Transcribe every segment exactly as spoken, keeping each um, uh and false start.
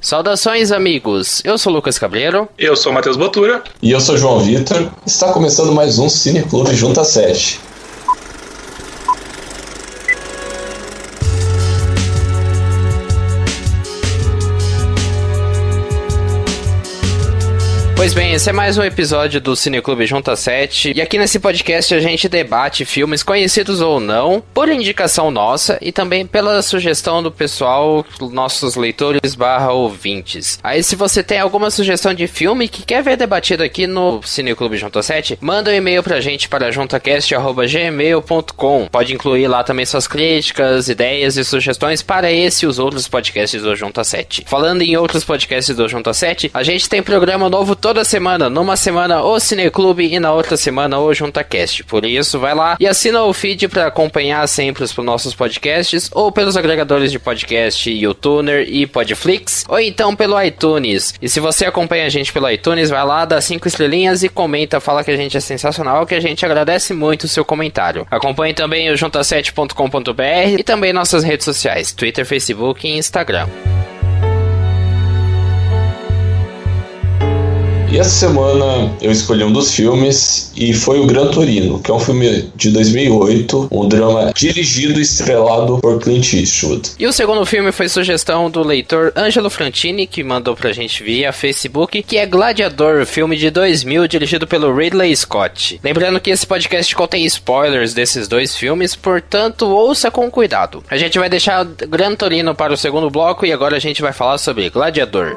Saudações, amigos! Eu sou o Lucas Cabreiro. Eu sou o Matheus Botura. E eu sou o João Vitor. Está começando mais um Cineclube Junta sete. Pois bem, esse é mais um episódio do Cineclube Junta sete, e aqui nesse podcast a gente debate filmes conhecidos ou não, por indicação nossa e também pela sugestão do pessoal, nossos leitores barra ouvintes. Aí se você tem alguma sugestão de filme que quer ver debatido aqui no Cineclube Junta sete, manda um e-mail pra gente para juntacast arroba gmail ponto com. Pode incluir lá também suas críticas, ideias e sugestões para esse e os outros podcasts do Junta sete. Falando em outros podcasts do Junta sete, a gente tem programa novo todo toda semana, numa semana o Cineclube e na outra semana o JuntaCast. Por isso, vai lá e assina o feed para acompanhar sempre os nossos podcasts, ou pelos agregadores de podcast YouTuner e Podflix, ou então pelo iTunes. E se você acompanha a gente pelo iTunes, vai lá, dá cinco estrelinhas e comenta, fala que a gente é sensacional, que a gente agradece muito o seu comentário. Acompanhe também o junta sete ponto com ponto b r e também nossas redes sociais, Twitter, Facebook e Instagram. E essa semana eu escolhi um dos filmes e foi o Gran Torino, que é um filme de dois mil e oito, um drama dirigido e estrelado por Clint Eastwood. E o segundo filme foi sugestão do leitor Ângelo Frantini, que mandou pra gente via Facebook, que é Gladiador, filme de dois mil, dirigido pelo Ridley Scott. Lembrando que esse podcast contém spoilers desses dois filmes, portanto ouça com cuidado. A gente vai deixar Gran Torino para o segundo bloco e agora a gente vai falar sobre Gladiador.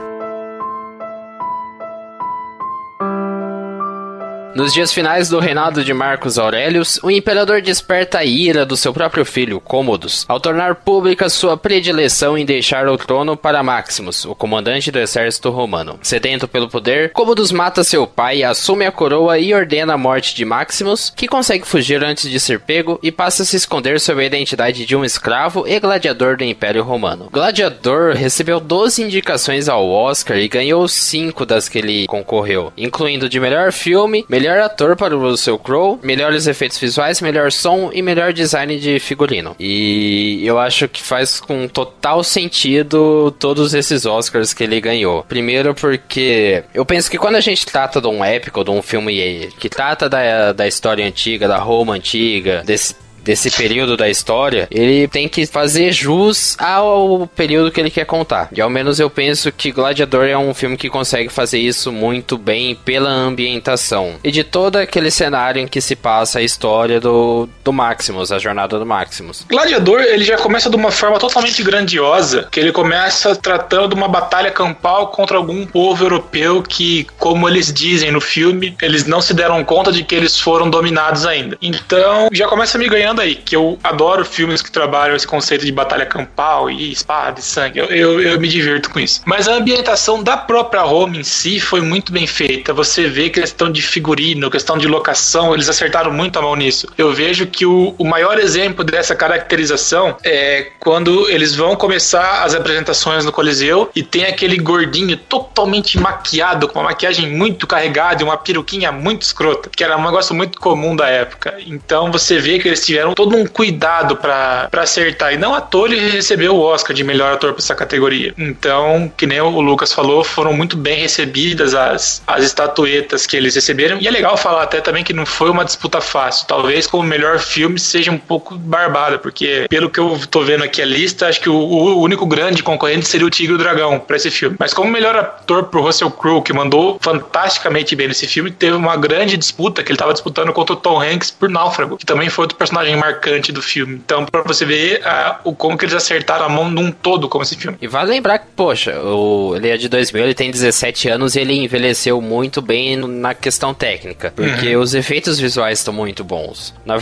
Nos dias finais do reinado de Marcos Aurelius, o imperador desperta a ira do seu próprio filho, Cômodos, ao tornar pública sua predileção em deixar o trono para Maximus, o comandante do exército romano. Sedento pelo poder, Cômodos mata seu pai, assume a coroa e ordena a morte de Maximus, que consegue fugir antes de ser pego e passa a se esconder sob a identidade de um escravo e gladiador do Império Romano. Gladiador recebeu doze indicações ao Oscar e ganhou cinco das que ele concorreu, incluindo de melhor filme, melhor Melhor ator para o Russell Crowe, melhores efeitos visuais, melhor som e melhor design de figurino. E eu acho que faz com total sentido todos esses Oscars que ele ganhou. Primeiro porque eu penso que quando a gente trata de um épico, de um filme que trata da, da história antiga, da Roma antiga, desse desse período da história, ele tem que fazer jus ao período que ele quer contar. E ao menos eu penso que Gladiador é um filme que consegue fazer isso muito bem pela ambientação. E de todo aquele cenário em que se passa a história do, do Maximus, a jornada do Maximus. Gladiador, ele já começa de uma forma totalmente grandiosa, que ele começa tratando de uma batalha campal contra algum povo europeu que, como eles dizem no filme, eles não se deram conta de que eles foram dominados ainda. Então, já começa me ganhando aí, que eu adoro filmes que trabalham esse conceito de batalha campal e espada e sangue, eu, eu, eu me divirto com isso. Mas a ambientação da própria Roma em si foi muito bem feita. Você vê questão de figurino, questão de locação, eles acertaram muito a mão nisso. Eu vejo que o, o maior exemplo dessa caracterização é quando eles vão começar as apresentações no Coliseu e tem aquele gordinho totalmente maquiado, com uma maquiagem muito carregada e uma peruquinha muito escrota, que era um negócio muito comum da época. Então você vê que eles tiveram todo um cuidado pra, pra acertar. E não à toa ele recebeu o Oscar de melhor ator pra essa categoria. Então, que nem o Lucas falou, foram muito bem recebidas as, as estatuetas que eles receberam. E é legal falar até também que não foi uma disputa fácil. Talvez como melhor filme seja um pouco barbada, porque pelo que eu tô vendo aqui a lista, acho que o, o único grande concorrente seria o Tigre e o Dragão pra esse filme. Mas como melhor ator pro Russell Crowe, que mandou fantasticamente bem nesse filme, teve uma grande disputa que ele tava disputando contra o Tom Hanks por Náufrago, que também foi outro personagem marcante do filme. Então, pra você ver uh, o como que eles acertaram a mão num todo como esse filme. E vale lembrar que, poxa, o, ele é de dois mil, ele tem dezessete anos e ele envelheceu muito bem na questão técnica, porque uhum. os efeitos visuais estão muito bons. Na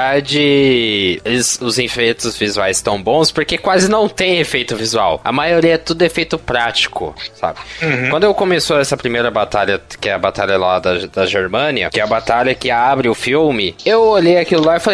verdade, eles, os efeitos visuais estão bons porque quase não tem efeito visual. A maioria é tudo efeito prático, sabe? Uhum. Quando eu começou essa primeira batalha, que é a batalha lá da, da Germânia, que é a batalha que abre o filme, eu olhei aquilo lá e falei, mano,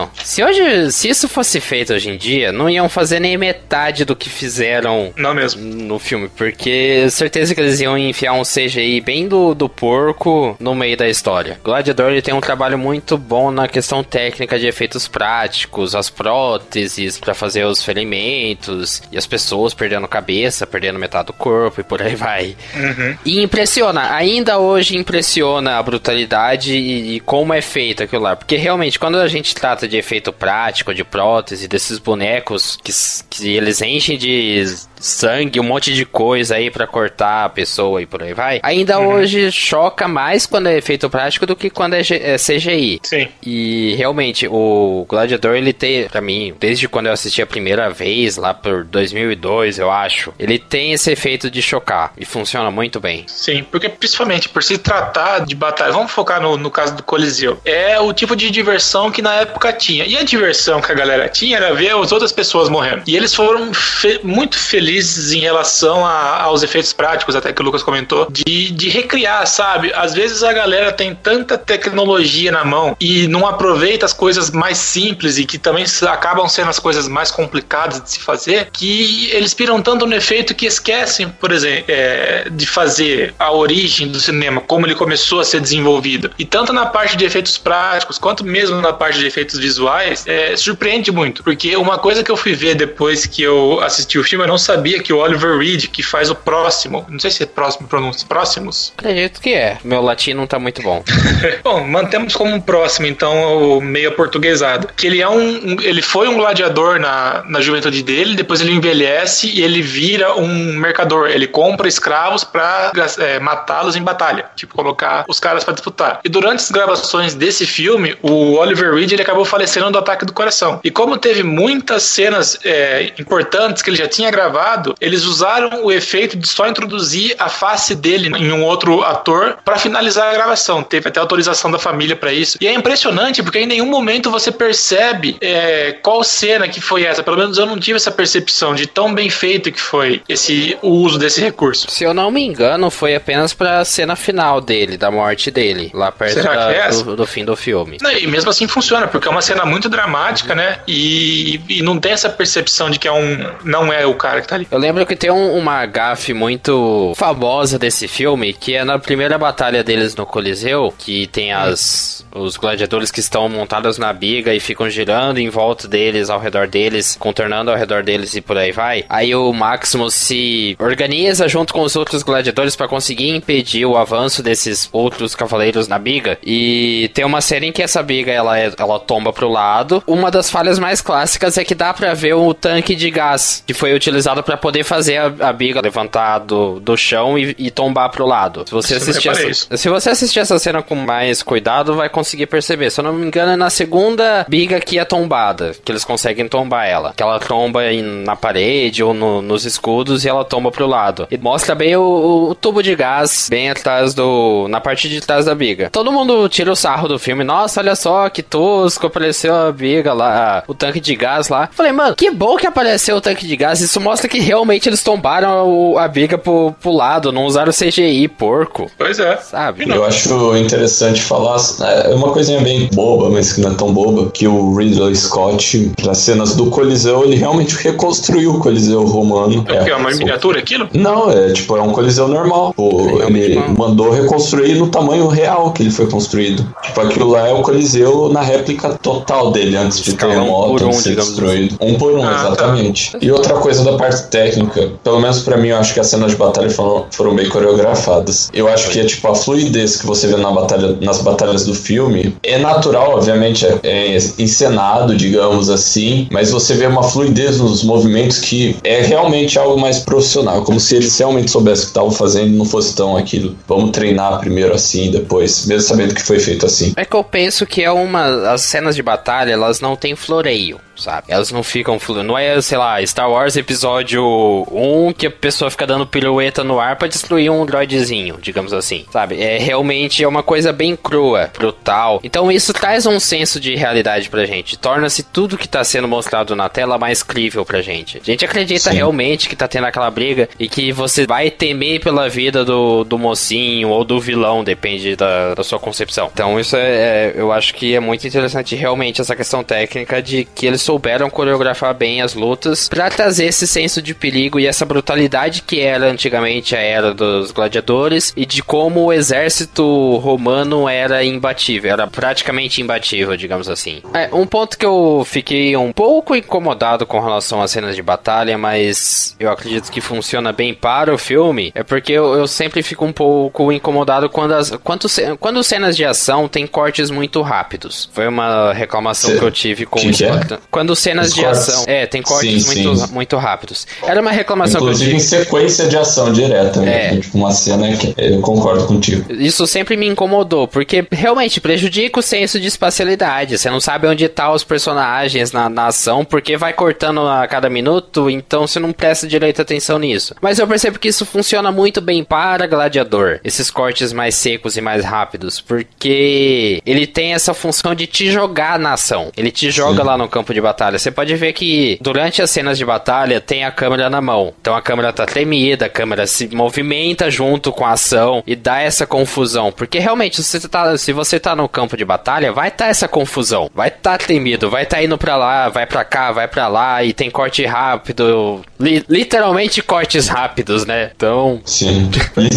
Mano, se hoje, se isso fosse feito hoje em dia, não iam fazer nem metade do que fizeram não mesmo. no filme, porque certeza que eles iam enfiar um C G I bem do, do porco no meio da história. Gladiador, ele tem um trabalho muito bom na questão técnica de efeitos práticos, as próteses pra fazer os ferimentos, e as pessoas perdendo cabeça, perdendo metade do corpo e por aí vai. Uhum. E impressiona, ainda hoje impressiona a brutalidade e, e como é feito aquilo lá, porque realmente quando a gente trata de efeito prático, de prótese, desses bonecos que, que eles enchem de sangue, um monte de coisa aí pra cortar a pessoa e por aí vai, ainda uhum. hoje choca mais quando é efeito prático do que quando é, G- é C G I. Sim. E realmente, o Gladiador, ele tem, pra mim, desde quando eu assisti a primeira vez, lá por dois mil e dois, eu acho, ele tem esse efeito de chocar e funciona muito bem. Sim, porque principalmente por se tratar de batalha, vamos focar no, no caso do Coliseu, é o tipo de diversão que na época tinha. E a diversão que a galera tinha era ver as outras pessoas morrendo. E eles foram fe- muito felizes em relação a, aos efeitos práticos, até que o Lucas comentou, de, de recriar, sabe? Às vezes a galera tem tanta tecnologia na mão e não aproveita as coisas mais simples e que também acabam sendo as coisas mais complicadas de se fazer, que eles piram tanto no efeito que esquecem, por exemplo, é, de fazer a origem do cinema, como ele começou a ser desenvolvido. E tanto na parte de efeitos práticos, quanto mesmo na parte de efeitos visuais, é, surpreende muito, porque uma coisa que eu fui ver depois que eu assisti o filme, eu não sabia que o Oliver Reed, que faz o Próximo, não sei se é Próximo pronúncia, Próximos? Acredito que é. Meu latim não tá muito bom. Bom, mantemos como um Próximo, então, o meio aportuguesado. Que ele é um, um ele foi um gladiador na, na juventude dele, depois ele envelhece e ele vira um mercador. Ele compra escravos pra é, matá-los em batalha, tipo, colocar os caras pra disputar. E durante as gravações desse filme, o Oliver Reed, ele acabou falecendo do ataque do coração. E como teve muitas cenas é, importantes que ele já tinha gravado, eles usaram o efeito de só introduzir a face dele em um outro ator pra finalizar a gravação. Teve até autorização da família pra isso. E é impressionante porque em nenhum momento você percebe é, qual cena que foi essa. Pelo menos eu não tive essa percepção de tão bem feito que foi esse, o uso desse recurso. Se eu não me engano, foi apenas pra cena final dele, da morte dele, lá perto da, é do, do fim do filme. Não, e mesmo assim funciona, porque é uma cena muito dramática, né? E, e não tem essa percepção de que é um, não é o cara que tá ali. Eu lembro que tem um, uma gafe muito famosa desse filme, que é na primeira batalha deles no Coliseu, que tem as, os gladiadores que estão montados na biga e ficam girando em volta deles, ao redor deles, contornando ao redor deles e por aí vai. Aí o Maximus se organiza junto com os outros gladiadores para conseguir impedir o avanço desses outros cavaleiros na biga. E tem uma cena em que essa biga ela, é, ela tomba pro lado. Uma das falhas mais clássicas é que dá pra ver o tanque de gás que foi utilizado para poder fazer a, a biga levantar do, do chão e, e tombar pro lado. Se você, assistir essa, se você assistir essa cena com mais cuidado, vai conseguir perceber. Se eu não me engano, é na segunda biga que é tombada, que eles conseguem tombar ela. Que ela tomba em, na parede ou no, nos escudos e ela tomba pro lado. E mostra bem o, o tubo de gás bem atrás do... na parte de trás da biga. Todo mundo tira o sarro do filme. Nossa, olha só, que tosco, apareceu a biga lá, o tanque de gás lá. Falei, mano, que bom que apareceu o tanque de gás. Isso mostra que realmente eles tombaram a, a biga pro, pro lado, não usaram C G I, porco. Pois é. Sabe? Eu acho interessante falar, é uma coisinha bem boba, mas que não é tão boba, que o Ridley Scott, nas cenas do Coliseu, ele realmente reconstruiu o Coliseu romano. É, é, é uma miniatura aquilo? Não, é tipo, é um Coliseu normal. Pô, é ele normal. Mandou reconstruir no tamanho real que ele foi construído. Tipo, aquilo lá é o Coliseu na réplica total dele, antes de terremoto, um antes de ser destruído. Um por um, ah, exatamente. Tá. E outra coisa da parte técnica, pelo menos pra mim, eu acho que as cenas de batalha foram, foram bem coreografadas. Eu acho que é tipo a fluidez que você vê na batalha, nas batalhas do filme é natural, obviamente, é, é encenado, digamos assim, mas você vê uma fluidez nos movimentos que é realmente algo mais profissional, como se eles realmente soubessem o que estavam fazendo e não fosse tão aquilo. Vamos treinar primeiro assim, depois, mesmo sabendo que foi feito assim. É que eu penso que é uma... as cenas de batalha, elas não têm floreio. sabe? Elas não ficam fluindo. Não é, sei lá, Star Wars episódio um que a pessoa fica dando pirueta no ar pra destruir um droidezinho, digamos assim, sabe? É realmente é uma coisa bem crua, brutal. Então isso traz um senso de realidade pra gente. Torna-se tudo que tá sendo mostrado na tela mais crível pra gente. A gente acredita Sim. realmente que tá tendo aquela briga e que você vai temer pela vida do, do mocinho ou do vilão, depende da, da sua concepção. Então isso é, é, eu acho que é muito interessante realmente essa questão técnica de que eles souberam coreografar bem as lutas pra trazer esse senso de perigo e essa brutalidade que era antigamente a era dos gladiadores e de como o exército romano era imbatível, era praticamente imbatível, digamos assim. É, um ponto que eu fiquei um pouco incomodado com relação às cenas de batalha, mas eu acredito que funciona bem para o filme, é porque eu, eu sempre fico um pouco incomodado quando as quando, quando cenas de ação tem cortes muito rápidos. Foi uma reclamação Cê, que eu tive com isso. É? Quando cenas Os de cortes. ação... É, tem cortes sim, muito, sim. muito rápidos. Era uma reclamação Inclusive que eu tive. Em sequência de ação direta. É. Né? Tipo, uma cena que eu concordo contigo. Isso sempre me incomodou, porque realmente prejudica o senso de espacialidade. Você não sabe onde tá os personagens na, na ação, porque vai cortando a cada minuto, então você não presta direito atenção nisso. Mas eu percebo que isso funciona muito bem para Gladiador. Esses cortes mais secos e mais rápidos, porque ele tem essa função de te jogar na ação. Ele te joga Sim. lá no campo de batalha. Você pode ver que durante as cenas de batalha tem a câmera na mão. Então a câmera tá tremida, a câmera se movimenta junto com a ação e dá essa confusão. Porque realmente, se você tá, se você tá no campo de batalha, vai tá essa confusão. Vai tá tremido, vai tá indo pra lá, vai pra cá, vai pra lá e tem corte rápido. Li, literalmente cortes rápidos, né? Então... Sim.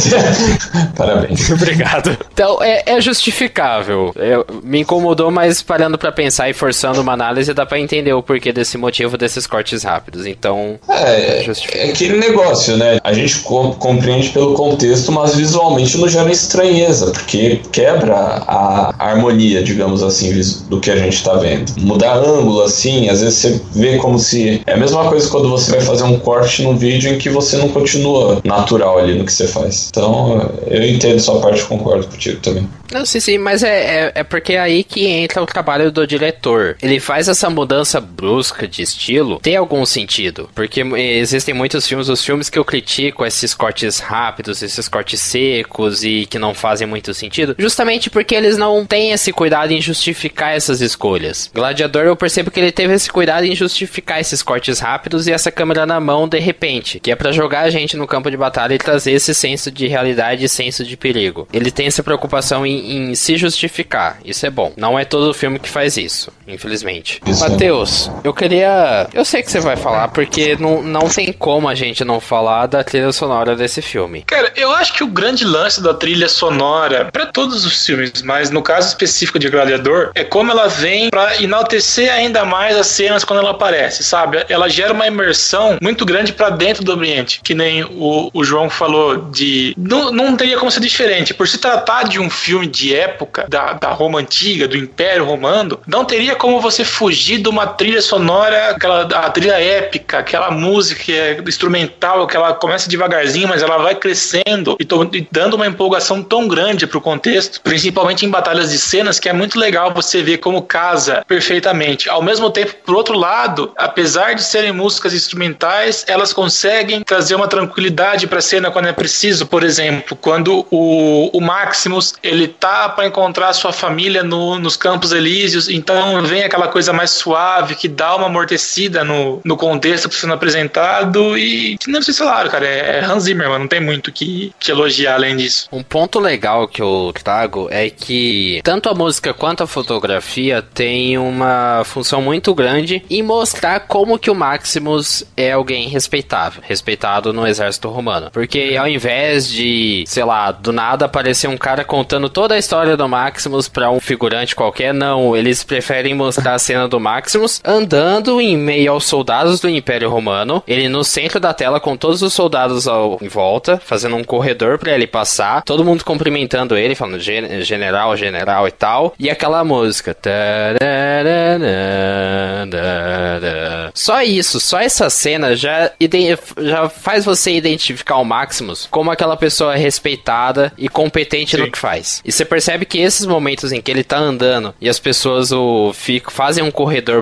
Parabéns. Obrigado. Então, é, é justificável. Eu, me incomodou, mas parando pra pensar e forçando uma análise, dá pra entender o porquê desse motivo desses cortes rápidos. Então, é, é, é aquele negócio, né? A gente co- compreende pelo contexto, mas visualmente não gera estranheza, porque quebra a, a harmonia, digamos assim, do que a gente tá vendo. Mudar ângulo, assim, às vezes você vê como se... É a mesma coisa quando você vai fazer um corte num vídeo em que você não continua natural ali no que você faz. Então, eu entendo sua parte e concordo contigo também. Não, sim, sim, mas é, é, é porque é aí que entra o trabalho do diretor. Ele faz essa mudança brusca de estilo, tem algum sentido, porque existem muitos filmes, os filmes que eu critico, esses cortes rápidos, esses cortes secos e que não fazem muito sentido, justamente porque eles não têm esse cuidado em justificar essas escolhas. Gladiador, eu percebo que ele teve esse cuidado em justificar esses cortes rápidos e essa câmera na mão de repente, que é pra jogar a gente no campo de batalha e trazer esse senso de realidade e senso de perigo. Ele tem essa preocupação em em se justificar. Isso é bom. Não é todo filme que faz isso, infelizmente. Matheus, eu queria... Eu sei que você vai falar, porque não, não tem como a gente não falar da trilha sonora desse filme. Cara, eu acho que o grande lance da trilha sonora, pra todos os filmes, mas no caso específico de Gladiador, é como ela vem pra enaltecer ainda mais as cenas quando ela aparece, sabe? Ela gera uma imersão muito grande pra dentro do ambiente, que nem o, o João falou de... Não, não teria como ser diferente. Por se tratar de um filme de época da, da Roma Antiga, do Império Romano, não teria como você fugir de uma trilha sonora, aquela a trilha épica, aquela música que é instrumental, que ela começa devagarzinho, mas ela vai crescendo e, to, e dando uma empolgação tão grande pro contexto, principalmente em batalhas de cenas, que é muito legal você ver como casa perfeitamente. Ao mesmo tempo, por outro lado, apesar de serem músicas instrumentais, elas conseguem trazer uma tranquilidade pra cena quando é preciso. Por exemplo, quando o, o Maximus, ele tá para encontrar sua família no, nos Campos Elíseos, então vem aquela coisa mais suave, que dá uma amortecida no, no contexto que está sendo apresentado e que não sei se claro, cara, é Hans Zimmer, mano, não tem muito que, que elogiar além disso. Um ponto legal que eu trago é que tanto a música quanto a fotografia tem uma função muito grande em mostrar como que o Maximus é alguém respeitável, respeitado no exército romano, porque ao invés de, sei lá, do nada aparecer um cara contando toda a história do Maximus pra um figurante qualquer, não, eles preferem mostrar a cena do Maximus andando em meio aos soldados do Império Romano, ele no centro da tela com todos os soldados ao, em volta, fazendo um corredor pra ele passar, todo mundo cumprimentando ele, falando general, general e tal, e aquela música. Só isso, só essa cena já, já faz você identificar o Maximus como aquela pessoa respeitada e competente Sim. no que faz. E você percebe que esses momentos em que ele tá andando e as pessoas o, fico, fazem um corredor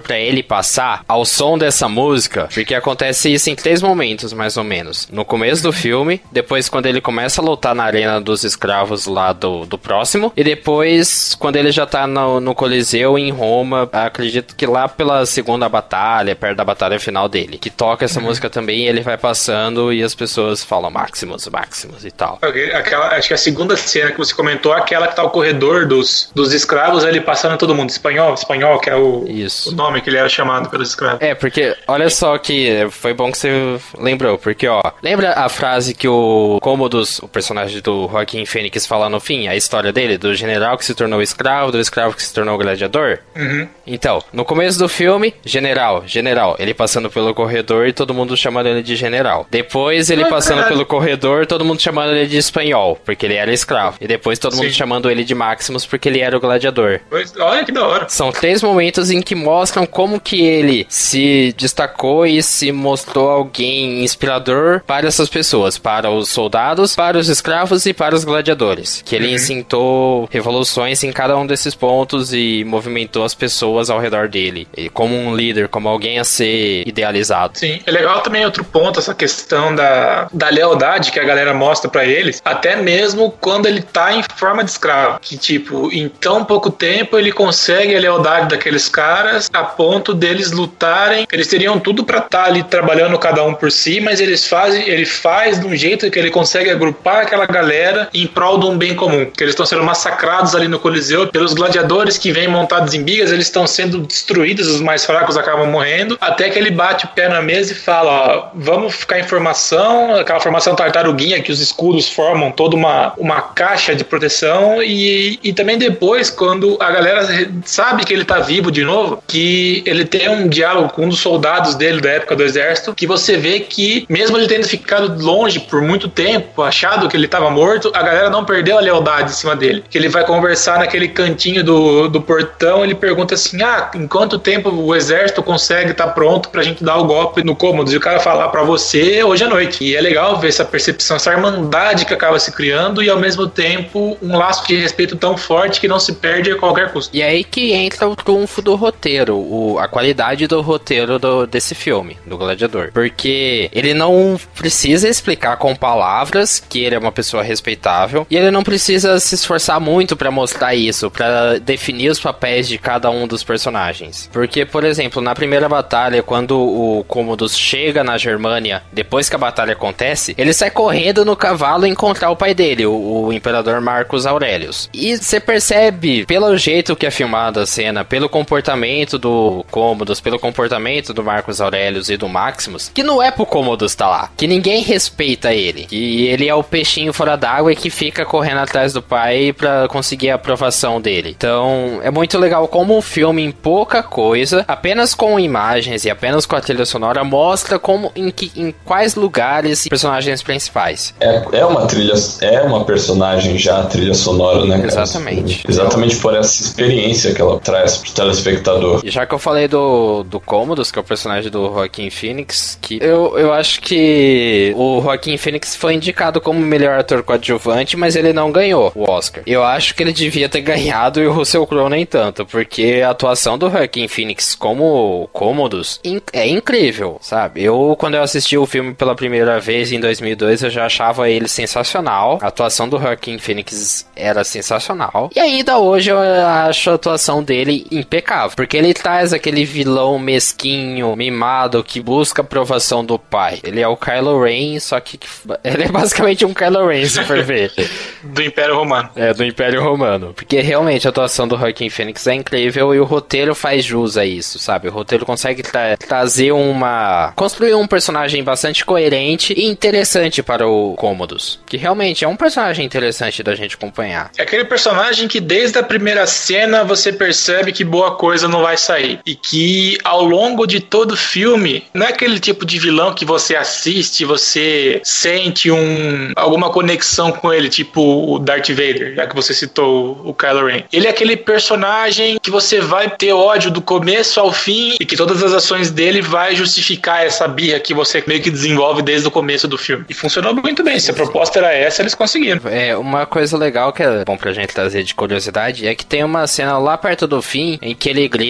pra ele passar ao som dessa música, porque acontece isso em três momentos, mais ou menos. No começo do filme, depois quando ele começa a lutar na arena dos escravos lá do, do próximo, e depois quando ele já tá no, no Coliseu em Roma, acredito que lá pela segunda batalha, perto da batalha final dele, que toca essa uhum. música também, e ele vai passando e as pessoas falam Maximus, Maximus e tal. Aquela, acho que a segunda cena que você comentou, aquela que tá o corredor dos, dos escravos, ele passando todo mundo, espanhol, espanhol, que é o, o nome que ele era chamado pelos escravos. É, porque olha só que foi bom que você lembrou, porque ó, lembra a frase que o Commodus, o personagem do Joaquin Phoenix, fala no fim, a história dele, do general que se tornou escravo, do escravo que se tornou gladiador? Uhum. Então, no começo do filme, general, general, ele passando pelo corredor e todo mundo chamando ele de general. Depois ele ah, passando caralho. pelo corredor, todo mundo chamando ele de espanhol, porque ele era escravo. E depois todo Sim. mundo chamando ele de Maximus, porque ele era o gladiador. Pois, olha que da hora. São três momentos em que mostram como que ele se destacou e se mostrou alguém inspirador para essas pessoas, para os soldados, para os escravos e para os gladiadores. Que ele uhum. incitou revoluções em cada um desses pontos e movimentou as pessoas ao redor dele, como um líder, como alguém a ser idealizado. Sim, é legal também outro ponto, essa questão da, da lealdade que a galera mostra pra eles, até mesmo quando ele tá em forma de escravo, que tipo, em tão pouco tempo ele consegue a lealdade daqueles caras a ponto deles lutarem, eles teriam tudo pra estar tá ali trabalhando cada um por si, mas eles fazem, ele faz de um jeito que ele consegue agrupar aquela galera em prol de um bem comum, que eles estão sendo massacrados ali no Coliseu pelos gladiadores que vêm montados em bigas, eles estão sendo destruídos, os mais fracos acabam morrendo, até que ele bate o pé na mesa e fala, ó, vamos ficar em formação, aquela formação tartaruguinha que os escudos formam toda uma, uma caixa de proteção, e, e também depois, quando a galera sabe que ele tá vivo de novo, que ele tem um diálogo com um dos soldados dele da época do exército, que você vê que, mesmo ele tendo ficado longe por muito tempo, achado que ele tava morto, a galera não perdeu a lealdade em cima dele, que ele vai conversar naquele cantinho do, do portão, ele pergunta assim, ah, em quanto tempo o exército consegue estar tá pronto pra gente dar o golpe no Commodus? E o cara falar pra você hoje à noite. E é legal ver essa percepção, essa irmandade que acaba se criando e ao mesmo tempo um laço de respeito tão forte que não se perde a qualquer custo. E aí que entra o trunfo do roteiro, o, a qualidade do roteiro do, desse filme, do Gladiador. Porque ele não precisa explicar com palavras que ele é uma pessoa respeitável e ele não precisa se esforçar muito pra mostrar isso, pra definir os papéis de cada um dos personagens. Porque, por exemplo, na primeira batalha, quando o Commodus chega na Germânia, depois que a batalha acontece, ele sai correndo no cavalo encontrar o pai dele, o, o imperador Marcus Aurelius. E você percebe, pelo jeito que é filmada a cena, pelo comportamento do Commodus, pelo comportamento do Marcus Aurelius e do Maximus, que não é pro Commodus estar lá, que ninguém respeita ele, que ele é o peixinho fora d'água e que fica correndo atrás do pai pra conseguir a aprovação dele. Então, é muito legal como um filme em pouca coisa, apenas com imagens e apenas com a trilha sonora, mostra como, em, que, em quais lugares personagens principais. É, é uma trilha, é uma personagem já, a trilha sonora, né, cara? Exatamente. Exatamente por essa experiência que ela traz pro telespectador. E já que eu falei do, do Commodus, que é o personagem do Joaquin Phoenix, que eu, eu acho que o Joaquin Phoenix foi indicado como melhor ator coadjuvante, mas ele não ganhou o Oscar. Eu acho que ele devia ter ganhado e o Russell Crowe nem tanto, porque a atuação do Joaquin Phoenix como Commodus é incrível, sabe? Eu, quando eu assisti o filme pela primeira vez em dois mil e dois, eu já achava ele sensacional. A atuação do Joaquin Phoenix era sensacional. E ainda hoje eu acho a atuação dele impecável, porque ele traz aquele vilão mesquinho, mimado, que busca a aprovação do pai. Ele é o Kylo Ren, só que ele é basicamente um Kylo Ren, se for ver. Do Império Romano. É, do Império Romano. Porque realmente a atuação do Joaquin Phoenix é incrível e o roteiro faz jus a isso, sabe? O roteiro consegue tra- trazer uma... construir um personagem bastante coerente e interessante para o Commodus. Que realmente é um personagem interessante da gente acompanhar. É aquele personagem que desde a primeira cena você percebe que boa coisa não vai sair. E que ao longo de todo o filme, não é aquele tipo de vilão que você assiste, você sente um, alguma conexão com ele, tipo o Darth Vader, já que você citou o Kylo Ren. Ele é aquele personagem que você vai ter ódio do começo ao fim e que todas as ações dele vai justificar essa birra que você meio que desenvolve desde o começo do filme. E funcionou muito bem. Se a proposta era essa, eles conseguiram. É, uma coisa legal que é bom pra gente trazer de curiosidade é que tem uma cena lá perto do fim em que ele grita pra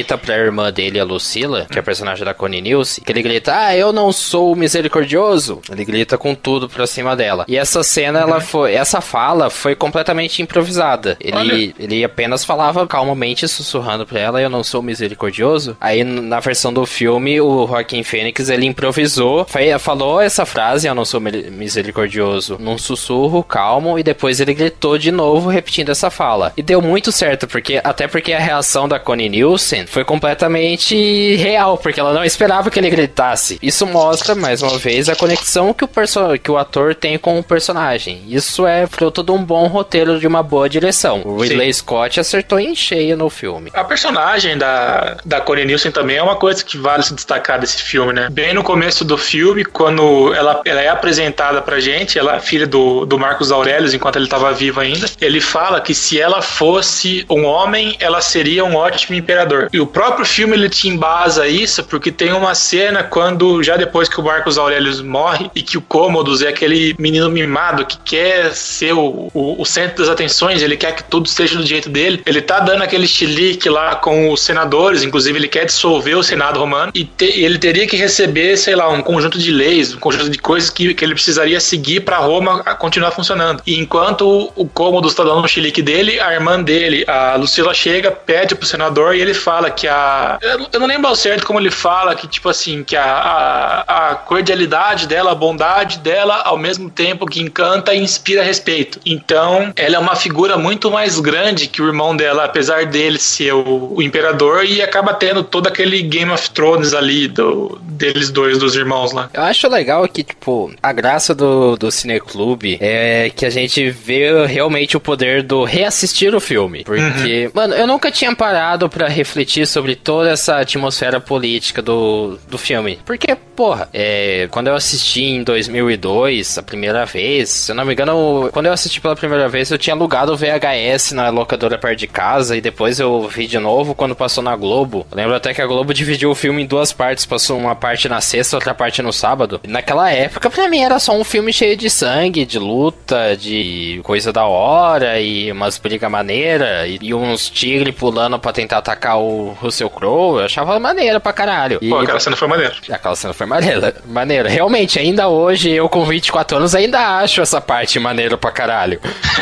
irmã dele, a Lucila, que é a personagem da Connie Nielsen, que ele grita, ah, eu não sou misericordioso. Ele grita com tudo pra cima dela. E essa cena, uhum. ela foi, essa fala foi completamente improvisada. Ele, ele apenas falava calmamente, sussurrando pra ela, eu não sou misericordioso. Aí, na versão do filme, o Joaquin Phoenix, ele improvisou, foi, falou essa frase, eu não sou misericordioso, num sussurro calmo, e depois ele gritou de novo, repetindo essa fala. E deu muito certo, porque até porque a reação da Connie Nielsen foi completamente real, porque ela não esperava que ele gritasse. Isso mostra, mais uma vez, a conexão que o, perso- que o ator tem com o personagem. Isso é fruto de um bom roteiro, de uma boa direção. O Ridley Sim. Scott acertou em cheio no filme. A personagem da, da Connie Nielsen também é uma coisa que vale se destacar desse filme, né? Bem no começo do filme, quando ela, ela é apresentada pra gente, ela é filha do, do Marcus Aurelius, enquanto ele estava vivo ainda, ele fala que se ela fosse um homem, ela seria um ótimo imperador. E o próprio filme, ele te embasa isso, porque tem uma cena quando, já depois que o Marcus Aurelius morre, e que o Commodus é aquele menino mimado que quer ser o, o, o centro das atenções, ele quer que tudo esteja do jeito dele, ele tá dando aquele chilique lá com os senadores, inclusive ele quer dissolver o Senado romano, e te, ele teria que receber, sei lá, um conjunto de leis, um conjunto de coisas que, que ele precisaria seguir pra Roma continuar funcionando. E enquanto o Commodus tá dando um chilique dele, a irmã dele, a Lucila, chega, pede pro senador e ele fala que a... Eu não lembro ao certo como ele fala, que tipo assim, que a, a, a cordialidade dela, a bondade dela, ao mesmo tempo que encanta e inspira respeito. Então, ela é uma figura muito mais grande que o irmão dela, apesar dele ser o, o imperador, e acaba tendo todo aquele Game of Thrones ali, do, deles dois, dos irmãos lá. Eu acho legal que, tipo, a graça do, do Cineclube é que a gente vê realmente o poder do reassistir o filme. Porque, uhum. mano, eu nunca tinha parado pra refletir sobre toda essa atmosfera política do, do filme. Porque, porra, é, quando eu assisti em dois mil e dois, a primeira vez, se eu não me engano, quando eu assisti pela primeira vez, eu tinha alugado o V H S na locadora perto de casa, e depois eu vi de novo quando passou na Globo. Eu lembro até que a Globo dividiu o filme em duas partes, passou uma parte na sexta, outra parte no sábado. E naquela época, pra mim, era só um filme cheio de sangue, de luta, de coisa da hora, e umas brigas maneiras, e, e uns tigres pulando pra tentar atacar o Russell Crowe. Eu achava maneira pra caralho. E, Pô, aquela cena foi maneira. Aquela cena foi maneira. Maneira. Realmente, ainda hoje, eu com vinte e quatro anos, ainda acho essa parte maneira pra caralho.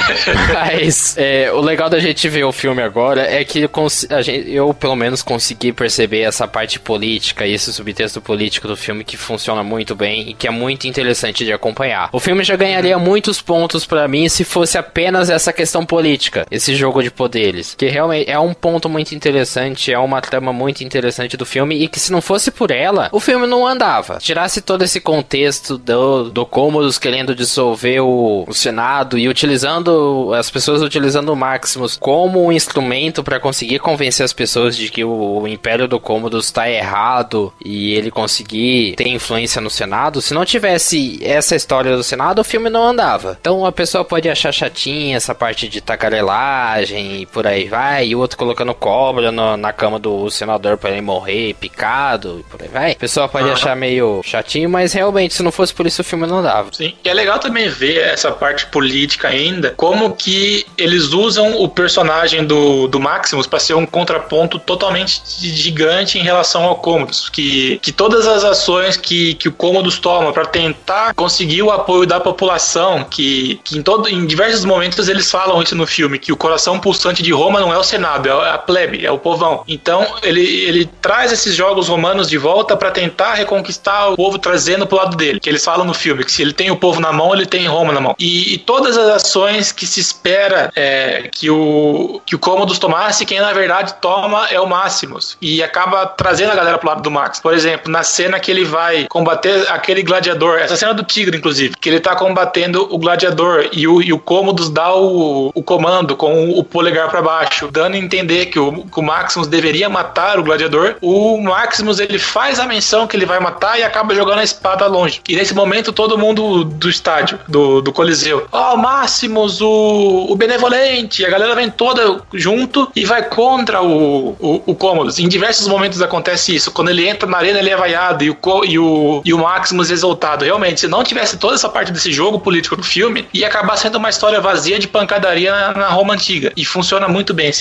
Mas, é, o legal da gente ver o filme agora é que a gente, eu, pelo menos, consegui perceber essa parte política e esse subtexto político do filme que funciona muito bem e que é muito interessante de acompanhar. O filme já ganharia muitos pontos pra mim se fosse apenas essa questão política, esse jogo de poderes, que realmente é um ponto muito interessante, é uma trama muito interessante do filme, e que se não fosse por ela, o filme não andava. Tirasse todo esse contexto do, do Commodus querendo dissolver o, o Senado e utilizando, as pessoas utilizando o Maximus como um instrumento para conseguir convencer as pessoas de que o, o Império do Commodus está errado e ele conseguir ter influência no Senado. Se não tivesse essa história do Senado, o filme não andava. Então a pessoa pode achar chatinha essa parte de tagarelagem e por aí vai, e o outro colocando cobra no, na cama do senador para ele morrer picado e por aí vai. A pessoa pode uhum. achar meio chatinho, mas realmente, se não fosse por isso, o filme não dava. Sim, e é legal também ver essa parte política ainda, como que eles usam o personagem do, do Maximus para ser um contraponto totalmente gigante em relação ao Commodus, que, que todas as ações que, que o Commodus toma para tentar conseguir o apoio da população, que, que em, todo, em diversos momentos eles falam isso no filme, que o coração pulsante de Roma não é o Senado, é a plebe, é o povão. Então ele, ele traz esses jogos romanos de volta para tentar reconquistar o povo, trazendo pro lado dele, que eles falam no filme, que se ele tem o povo na mão, ele tem Roma na mão. E, e todas as ações que se espera é, que o que o Commodus tomasse, quem na verdade toma é o Maximus, e acaba trazendo a galera pro lado do Max. Por exemplo, na cena que ele vai combater aquele gladiador, essa cena do tigre, inclusive, que ele tá combatendo o gladiador e o, e o Commodus dá o, o comando com o polegar para baixo, dando a entender que o, que o Maximus deveria matar o gladiador. O Maximus, ele faz a menção que ele vai matar e acaba jogando a espada longe. E nesse momento, todo mundo do estádio, do, do Coliseu, ó, oh, Maximus, o, o benevolente, a galera vem toda junto e vai contra o, o, o Commodus. Em diversos momentos acontece isso. Quando ele entra na arena, ele é vaiado, e o, e o, e o Maximus exaltado. Realmente, se não tivesse toda essa parte desse jogo político do filme, ia acabar sendo uma história vazia de pancadaria na, na Roma Antiga. E funciona muito bem esse filme.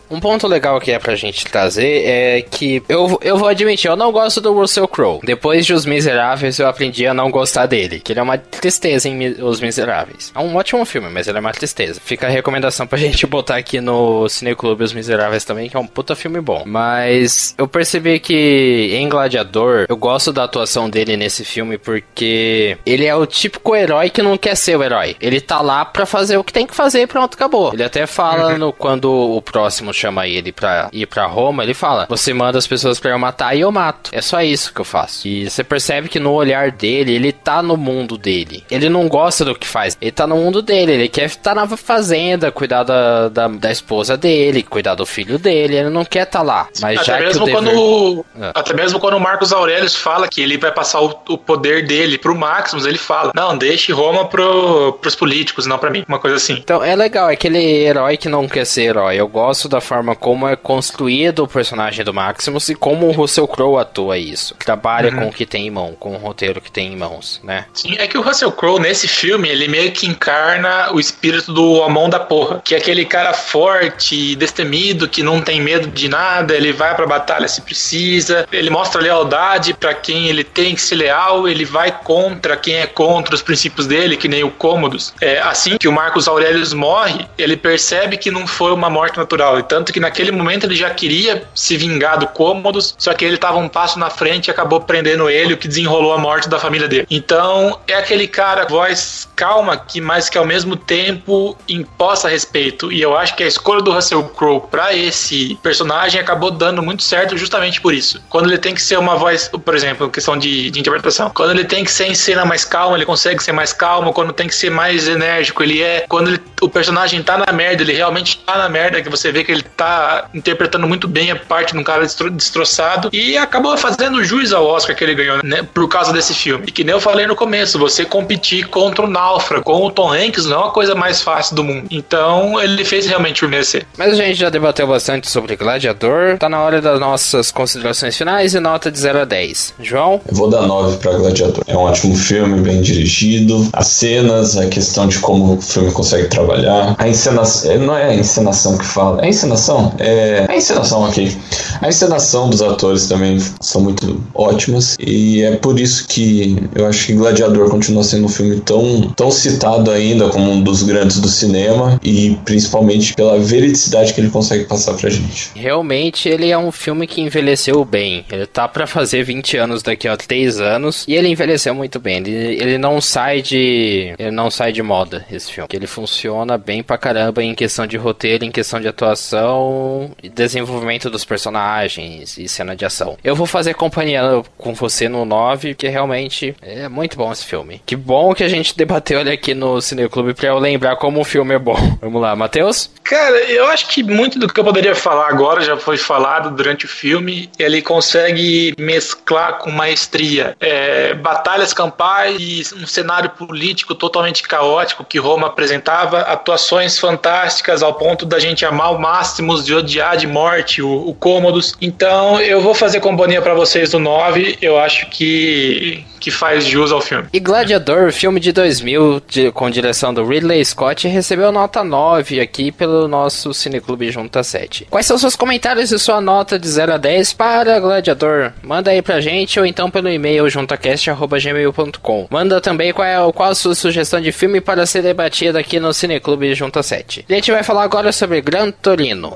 Um ponto legal que é pra gente trazer é que eu, eu vou admitir, eu não gosto do Russell Crowe. Depois de Os Miseráveis, eu aprendi a não gostar dele, que ele é uma tristeza em Os Miseráveis. É um ótimo filme, mas ele é uma tristeza. Fica a recomendação pra gente botar aqui no Cineclube Os Miseráveis também, que é um puta filme bom. Mas eu percebi que em Gladiador, eu gosto da atuação dele nesse filme porque ele é o típico herói que não quer ser o herói. Ele tá lá pra fazer o que tem que fazer e pronto, acabou. Ele até fala uhum. no, quando o próximo chama ele pra ir pra Roma, ele fala, você manda as pessoas pra eu matar e eu mato. É só isso que eu faço. E você percebe que no olhar dele, ele tá no mundo dele. Ele não gosta do que faz. Ele tá no mundo dele. Ele quer estar na fazenda, cuidar da, da, da esposa dele, cuidar do filho dele. Ele não quer estar lá. Mas até já mesmo que o dever... quando é. Até mesmo quando o Marcos Aurelius fala que ele vai passar o, o poder dele pro Maximus, ele fala, não, deixe Roma pro, pros políticos, não pra mim. Uma coisa assim. Então, é legal. É aquele herói que não quer ser herói. Eu gosto da forma como é construído o personagem do Maximus e como o Russell Crowe atua isso. Trabalha uhum. com o que tem em mão, com o roteiro que tem em mãos, né? Sim, é que o Russell Crowe, nesse filme, ele meio que encarna o espírito do A Mão da Porra, que é aquele cara forte, destemido, que não tem medo de nada, ele vai pra batalha se precisa, ele mostra lealdade pra quem ele tem que ser leal, ele vai contra quem é contra os princípios dele, que nem o Cômodos. É, assim que o Marcus Aurelius morre, ele percebe que não foi uma morte natural, e tanto que naquele momento ele já queria se vingar do Cômodos, só que ele tava um passo na frente e acabou prendendo ele, o que desenrolou a morte da família dele. Então, é aquele cara, voz calma, que mas que ao mesmo tempo imposta respeito, e eu acho que a escolha do Russell Crowe pra esse personagem acabou dando muito certo justamente por isso. Quando ele tem que ser uma voz, por exemplo, questão de, de interpretação, quando ele tem que ser em cena mais calma, ele consegue ser mais calmo, quando tem que ser mais enérgico, ele é, quando ele, o personagem tá na merda, ele realmente tá na merda, que você vê que ele tá interpretando muito bem a parte de um cara destro, destroçado, e acabou fazendo jus ao Oscar que ele ganhou, né, por causa desse filme. E que nem eu falei no começo, você competir contra o Náufrago, com o Tom Hanks, não é uma coisa mais fácil do mundo. Então, ele fez realmente por merecer. Mas a gente já debateu bastante sobre Gladiador, tá na hora das nossas considerações finais e nota de zero a dez. João? Eu vou dar nove pra Gladiador. É um ótimo filme, bem dirigido. As cenas, a questão de como o filme consegue trabalhar. A encenação, não é a encenação que fala, é a encenação? É a encenação, ok. A encenação dos atores também são muito ótimas, e é por isso que eu acho que Gladiador continua sendo um filme tão, tão citado ainda como um dos grandes do cinema, e principalmente pela veridicidade que ele consegue passar pra gente. Realmente ele é um filme que envelheceu bem. Ele tá pra fazer vinte anos daqui a três anos, e ele envelheceu muito bem. Ele, ele não sai de ele não sai de moda, esse filme. Ele funciona bem pra caramba em questão de roteiro, em questão de atuação, desenvolvimento dos personagens e cena de ação. Eu vou fazer companhia com você no nove, porque realmente é muito bom esse filme. Que bom que a gente debateu ele aqui no Cineclube pra eu lembrar como o filme é bom. Vamos lá, Matheus? Cara, eu acho que muito do que eu poderia falar agora já foi falado durante o filme. Ele consegue mesclar com maestria é, batalhas campais e um cenário político totalmente caótico que Roma apresentava, atuações fantásticas ao ponto da gente amar o Máximos, de odiar de morte o, o Cômodos. Então eu vou fazer companhia pra vocês do nove. Eu acho que, que faz jus ao filme. E Gladiador, filme de dois mil, de, com direção do Ridley Scott, recebeu nota nove aqui pelo nosso Cineclube Junta sete. Quais são seus comentários e sua nota de zero a dez para Gladiador? Manda aí pra gente, ou então pelo e-mail juntacast arroba gmail ponto com. Manda também qual, é, qual a sua sugestão de filme para ser debatida aqui no Cineclube Junta sete. A gente vai falar agora sobre Gran Torino.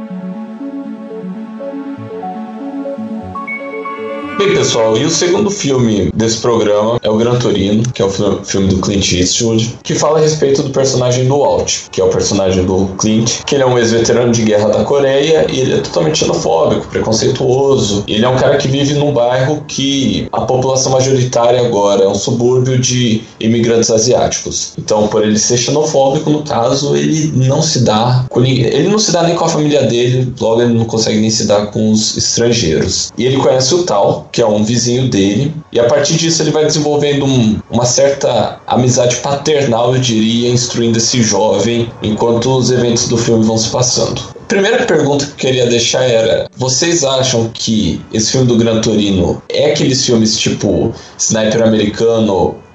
Bem, pessoal, e o segundo filme desse programa é o Gran Torino, que é o filme do Clint Eastwood, que fala a respeito do personagem do Walt, que é o personagem do Clint, que ele é um ex-veterano de guerra da Coreia, e ele é totalmente xenofóbico, preconceituoso. Ele é um cara que vive num bairro que a população majoritária agora é um subúrbio de imigrantes asiáticos. Então, por ele ser xenofóbico, no caso, ele não se dá com ninguém. Ele não se dá nem com a família dele, logo ele não consegue nem se dar com os estrangeiros. E ele conhece o Tal, que é um vizinho dele, e a partir disso ele vai desenvolvendo um, uma certa amizade paternal, eu diria, instruindo esse jovem enquanto os eventos do filme vão se passando. A primeira pergunta que eu queria deixar era: vocês acham que esse filme do Gran Torino é aqueles filmes tipo Sniper Americano,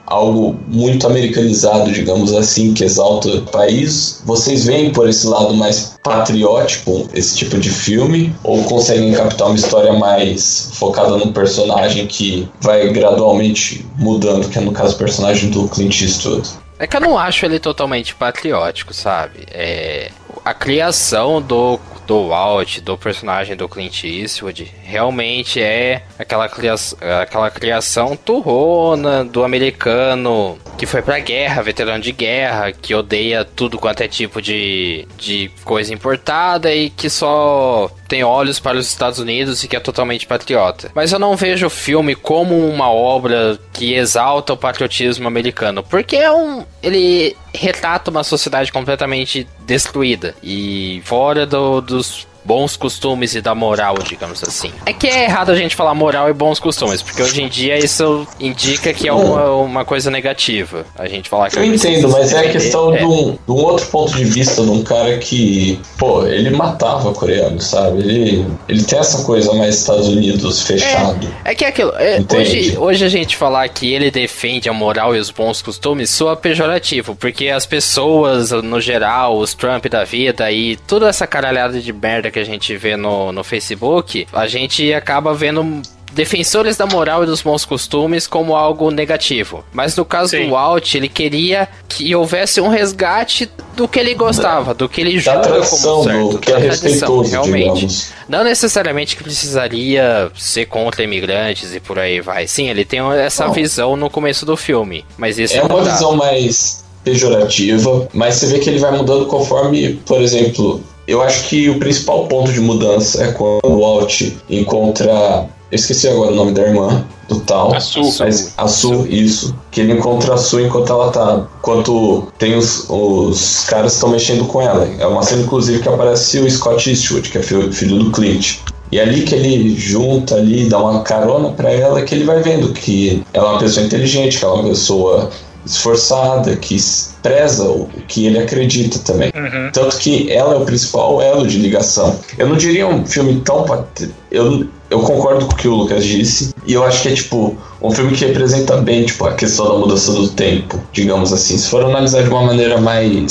algo muito americanizado, digamos assim, que exalta o país. Vocês veem por esse lado mais patriótico esse tipo de filme, ou conseguem captar uma história mais focada no personagem que vai gradualmente mudando, que é no caso o personagem do Clint Eastwood? É que eu não acho ele totalmente patriótico, sabe? É... A criação do, do Walt, do personagem do Clint Eastwood, realmente é aquela, cria, aquela criação turrona do americano que foi pra guerra, veterano de guerra, que odeia tudo quanto é tipo de, de coisa importada e que só tem olhos para os Estados Unidos e que é totalmente patriota. Mas eu não vejo o filme como uma obra que exalta o patriotismo americano, porque é um... ele retrata uma sociedade completamente destruída e fora do, dos bons costumes e da moral, digamos assim. É que é errado a gente falar moral e bons costumes, porque hoje em dia isso indica que é uma, uma coisa negativa. A gente falar que... Eu entendo, mas é a questão é. de, um, de um outro ponto de vista de um cara que, pô, ele matava coreanos, sabe? Ele, ele tem essa coisa mais Estados Unidos fechado. É, é que é aquilo. É, hoje, hoje a gente falar que ele defende a moral e os bons costumes soa pejorativo, porque as pessoas, no geral, os Trump da vida e toda essa caralhada de merda que a gente vê no, no Facebook, a gente acaba vendo defensores da moral e dos bons costumes como algo negativo. Mas no caso Sim. do Walt, ele queria que houvesse um resgate do que ele gostava, do que ele julga como certo. Do que é respeitoso, realmente. Digamos. Não necessariamente que precisaria ser contra imigrantes e por aí vai. Sim, ele tem essa Não. visão no começo do filme, mas isso é uma visão mais pejorativa, mas você vê que ele vai mudando conforme, por exemplo... Eu acho que o principal ponto de mudança é quando o Walt encontra... Eu esqueci agora o nome da irmã, do tal. A Su. Mas a Su, isso. Que ele encontra a Su enquanto ela tá... Enquanto tem os, os caras que estão mexendo com ela. É uma cena, inclusive, que aparece o Scott Eastwood, que é filho, filho do Clint. E ali que ele junta ali, dá uma carona pra ela, que ele vai vendo que ela é uma pessoa inteligente, que ela é uma pessoa... esforçada, que preza o que ele acredita também. Uhum. Tanto que ela é o principal elo de ligação. Eu não diria um filme tão... Pat... Eu, eu concordo com o que o Lucas disse, e eu acho que é tipo um filme que representa bem tipo, a questão da mudança do tempo, digamos assim. Se for analisar de uma maneira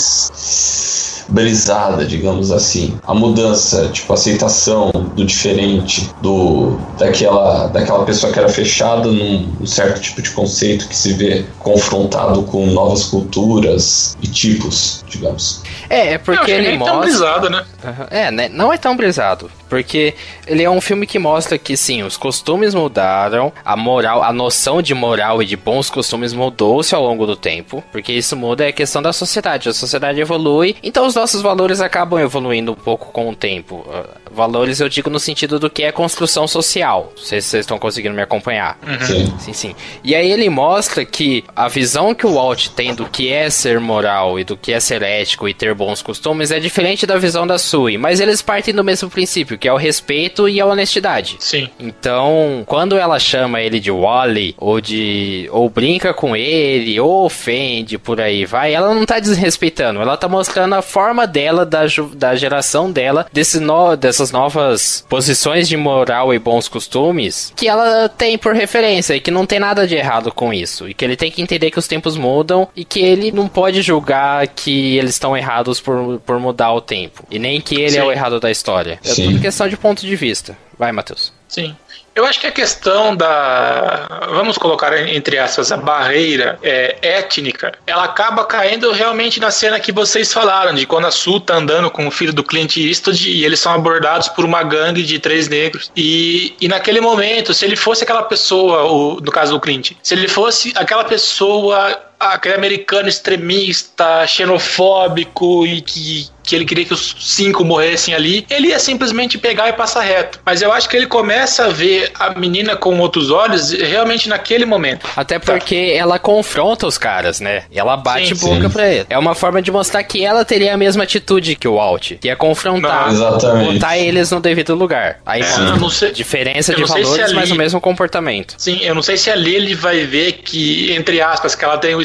mais brisada, digamos assim, a mudança, tipo, a aceitação do diferente, do, daquela, daquela pessoa que era fechada num, num certo tipo de conceito que se vê confrontado com novas culturas e tipos, digamos. É, é porque ele nem mostra... tão brisado, né? É, né? Não é tão brisado, porque ele é um filme que mostra que sim, os costumes mudaram, a moral, a noção de moral e de bons costumes mudou-se ao longo do tempo, porque isso muda é a questão da sociedade, a sociedade evolui, então os nossos valores acabam evoluindo um pouco com o tempo. Valores eu digo no sentido do que é construção social, não sei se vocês estão conseguindo me acompanhar. Uhum. Sim. Sim, sim. E aí ele mostra que a visão que o Walt tem do que é ser moral e do que é ser ético e ter bons costumes é diferente da visão da Sui, mas eles partem do mesmo princípio, que é o respeito e a honestidade. Sim. Então, quando ela chama ele de Wally, ou de ou brinca com ele, ou ofende, por aí vai, ela não tá desrespeitando, ela tá mostrando a forma dela, da, da geração dela, desse no, dessas novas posições de moral e bons costumes que ela tem por referência, e que não tem nada de errado com isso, e que ele tem que entender que os tempos mudam, e que ele não pode julgar que eles estão errados por, por mudar o tempo, e nem que ele Sim. é o errado da história. É tudo questão de ponto de vista. Vai, Matheus. Sim. Eu acho que a questão da, vamos colocar entre aspas, a barreira é, étnica, ela acaba caindo realmente na cena que vocês falaram, de quando a Su tá andando com o filho do Clint Eastwood e eles são abordados por uma gangue de três negros. E, e naquele momento, se ele fosse aquela pessoa, o, no caso do Clint, se ele fosse aquela pessoa, aquele americano extremista, xenofóbico e que, que ele queria que os cinco morressem ali, ele ia simplesmente pegar e passar reto. Mas eu acho que ele começa a ver a menina com outros olhos realmente naquele momento. Até porque tá. ela confronta os caras, né? E ela bate sim, boca sim. pra ele. É uma forma de mostrar que ela teria a mesma atitude que o Walt, que é confrontar, não, botar eles no devido lugar. Aí é, eu não sei, diferença eu de não sei valores, se ali, mas o mesmo comportamento. Sim, eu não sei se ali ele vai ver que, entre aspas, que ela tem o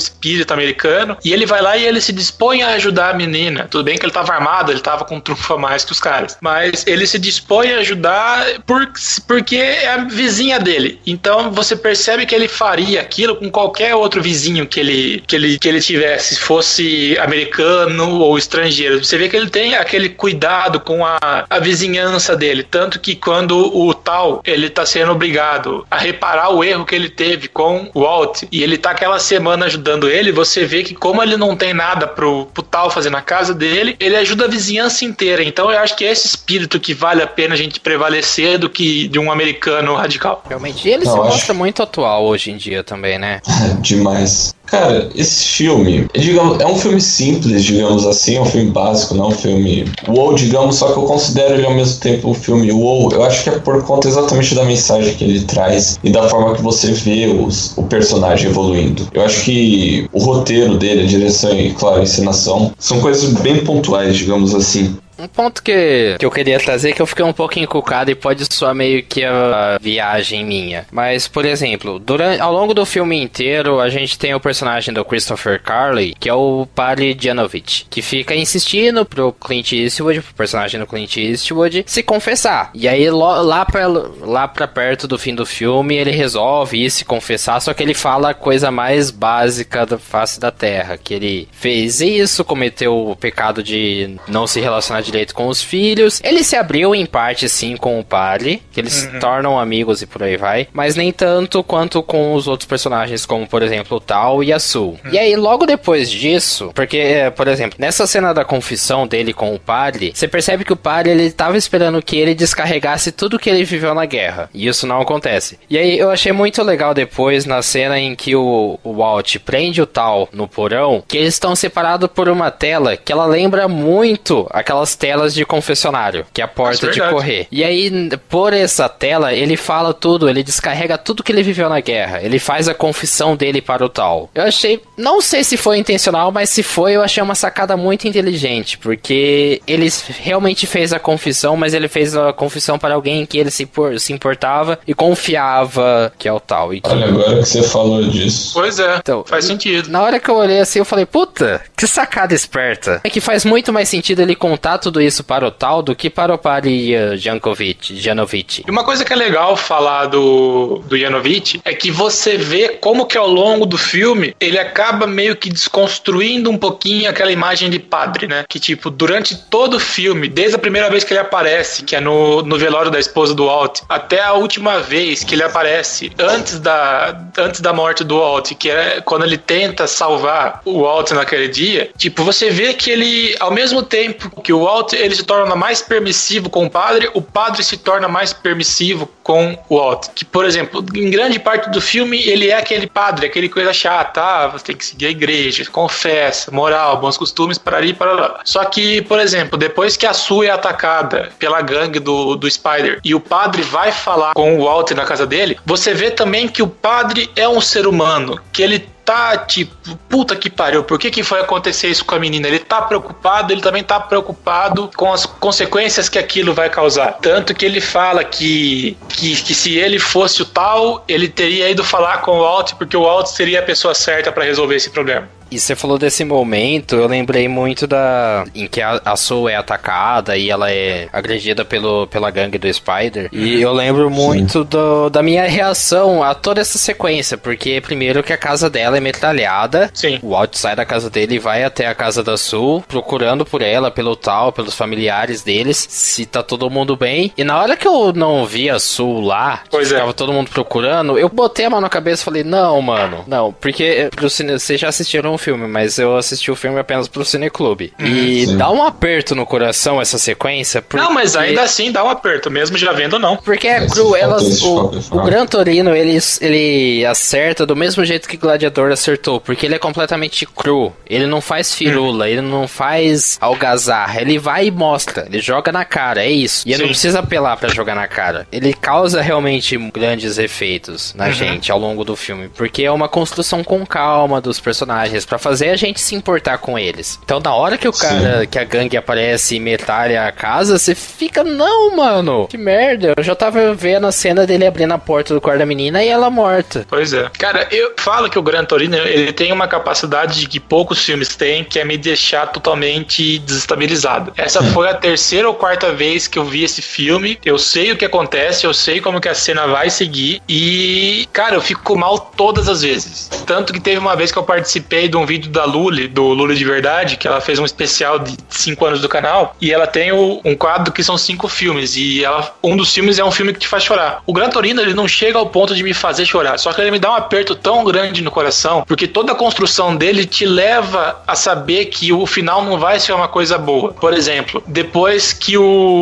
espírito americano, e ele vai lá e ele se dispõe a ajudar a menina. Tudo bem que ele tava armado, ele tava com um trunfo a mais que os caras, mas ele se dispõe a ajudar por, porque é a vizinha dele. Então você percebe que ele faria aquilo com qualquer outro vizinho que ele, que ele, que ele tivesse, fosse americano ou estrangeiro. Você vê que ele tem aquele cuidado com a, a vizinhança dele, tanto que quando o Tal, ele tá sendo obrigado a reparar o erro que ele teve com o Walt, e ele tá aquela semana ajudando ele, você vê que como ele não tem nada pro, pro Tal fazer na casa dele, ele ajuda a vizinhança inteira. Então eu acho que é esse espírito que vale a pena a gente prevalecer do que de um americano radical. Realmente, e ele não, se mostra acho... muito atual hoje em dia também, né? Demais. Cara, esse filme, digamos, é um filme simples, digamos assim, é um filme básico, não é um filme wow, digamos, só que eu considero ele ao mesmo tempo um filme wow. Eu acho que é por conta exatamente da mensagem que ele traz e da forma que você vê os, o personagem evoluindo. Eu acho que o roteiro dele, a direção e, claro, a encenação, são coisas bem pontuais, digamos assim. Um ponto que, que eu queria trazer é que eu fiquei um pouco encucado e pode soar meio que a viagem minha. Mas, por exemplo, durante, ao longo do filme inteiro, a gente tem o personagem do Christopher Carley, que é o Padre Janovich, que fica insistindo pro Clint Eastwood, pro personagem do Clint Eastwood, se confessar. E aí, lá pra, lá pra perto do fim do filme, ele resolve ir se confessar, só que ele fala a coisa mais básica da face da Terra, que ele fez isso, cometeu o pecado de não se relacionar direito com os filhos. Ele se abriu em parte sim com o padre, que eles uhum. se tornam amigos e por aí vai, mas nem tanto quanto com os outros personagens, como por exemplo o Tal e a Sue. Uhum. E aí logo depois disso, porque por exemplo, nessa cena da confissão dele com o padre, você percebe que o padre ele tava esperando que ele descarregasse tudo que ele viveu na guerra, e isso não acontece. E aí eu achei muito legal depois na cena em que o, o Walt prende o Tal no porão, que eles estão separados por uma tela que ela lembra muito aquelas telas de confessionário, que é a porta de correr. E aí, por essa tela, ele fala tudo, ele descarrega tudo que ele viveu na guerra. Ele faz a confissão dele para o Tal. Eu achei, não sei se foi intencional, mas se foi, eu achei uma sacada muito inteligente, porque ele realmente fez a confissão, mas ele fez a confissão para alguém que ele se, por, se importava e confiava que é o Tal. E que... Olha, agora que você falou disso. Pois é, então, faz sentido. Na hora que eu olhei assim, eu falei, puta, que sacada esperta. É que faz muito mais sentido ele contar tudo isso para o Tal do que para o padre uh, Jankovic, Janovich. E uma coisa que é legal falar do, do Janovich é que você vê como que ao longo do filme ele acaba meio que desconstruindo um pouquinho aquela imagem de padre, né? Que tipo, durante todo o filme, desde a primeira vez que ele aparece, que é no, no velório da esposa do Walt, até a última vez que ele aparece, antes da, antes da morte do Walt, que é quando ele tenta salvar o Walt naquele dia, tipo, você vê que ele, ao mesmo tempo que o Walt ele se torna mais permissivo com o padre, o padre se torna mais permissivo com o Walt. Que, por exemplo, em grande parte do filme, ele é aquele padre, aquele coisa chata, ah, você tem que seguir a igreja, confessa, moral, bons costumes, para ali, para lá. Só que, por exemplo, depois que a Sue é atacada pela gangue do, do Spider e o padre vai falar com o Walt na casa dele, você vê também que o padre é um ser humano, que ele tá tipo, puta que pariu, por que que foi acontecer isso com a menina? Ele tá preocupado, ele também tá preocupado com as consequências que aquilo vai causar. Tanto que ele fala que, que, que se ele fosse o Tal, ele teria ido falar com o Walt, porque o Walt seria a pessoa certa pra resolver esse problema. E você falou desse momento, eu lembrei muito da... em que a, a Sue é atacada e ela é agredida pelo, pela gangue do Spider. E eu lembro muito do, da minha reação a toda essa sequência, porque primeiro que a casa dela é metralhada. Sim. O Walt sai da casa dele e vai até a casa da Sue, procurando por ela, pelo Tal, pelos familiares deles, se tá todo mundo bem. E na hora que eu não vi a Sue lá, pois ficava é. todo mundo procurando, eu botei a mão na cabeça e falei, não, mano, não, porque pro cine... vocês já assistiram um filme, mas eu assisti o filme apenas pro Cineclube. Hum, e sim. Dá um aperto no coração essa sequência. Porque... Não, mas ainda assim dá um aperto, mesmo já vendo ou não. Porque é cru, elas, o, o Gran Torino, ele, ele acerta do mesmo jeito que Gladiador acertou, porque ele é completamente cru. Ele não faz firula, hum. ele não faz algazarra, ele vai e mostra, ele joga na cara, é isso. E ele não precisa apelar pra jogar na cara. Ele causa realmente grandes efeitos na uhum. gente ao longo do filme, porque é uma construção com calma dos personagens, pra fazer a gente se importar com eles. Então, na hora que o cara, Sim. que a gangue aparece e metralha a casa, você fica, não, mano, que merda. Eu já tava vendo a cena dele abrindo a porta do quarto da menina e ela morta. Pois é. Cara, eu falo que o Gran Torino, ele tem uma capacidade que poucos filmes têm, que é me deixar totalmente desestabilizado. Essa foi a terceira ou quarta vez que eu vi esse filme. Eu sei o que acontece, eu sei como que a cena vai seguir e, cara, eu fico mal todas as vezes. Tanto que teve uma vez que eu participei de um vídeo da Luli, do Luli de Verdade, que ela fez um especial de cinco anos do canal, e ela tem o, um quadro que são cinco filmes, e ela, um dos filmes é um filme que te faz chorar. O Gran Torino, ele não chega ao ponto de me fazer chorar, só que ele me dá um aperto tão grande no coração, porque toda a construção dele te leva a saber que o final não vai ser uma coisa boa. Por exemplo, depois que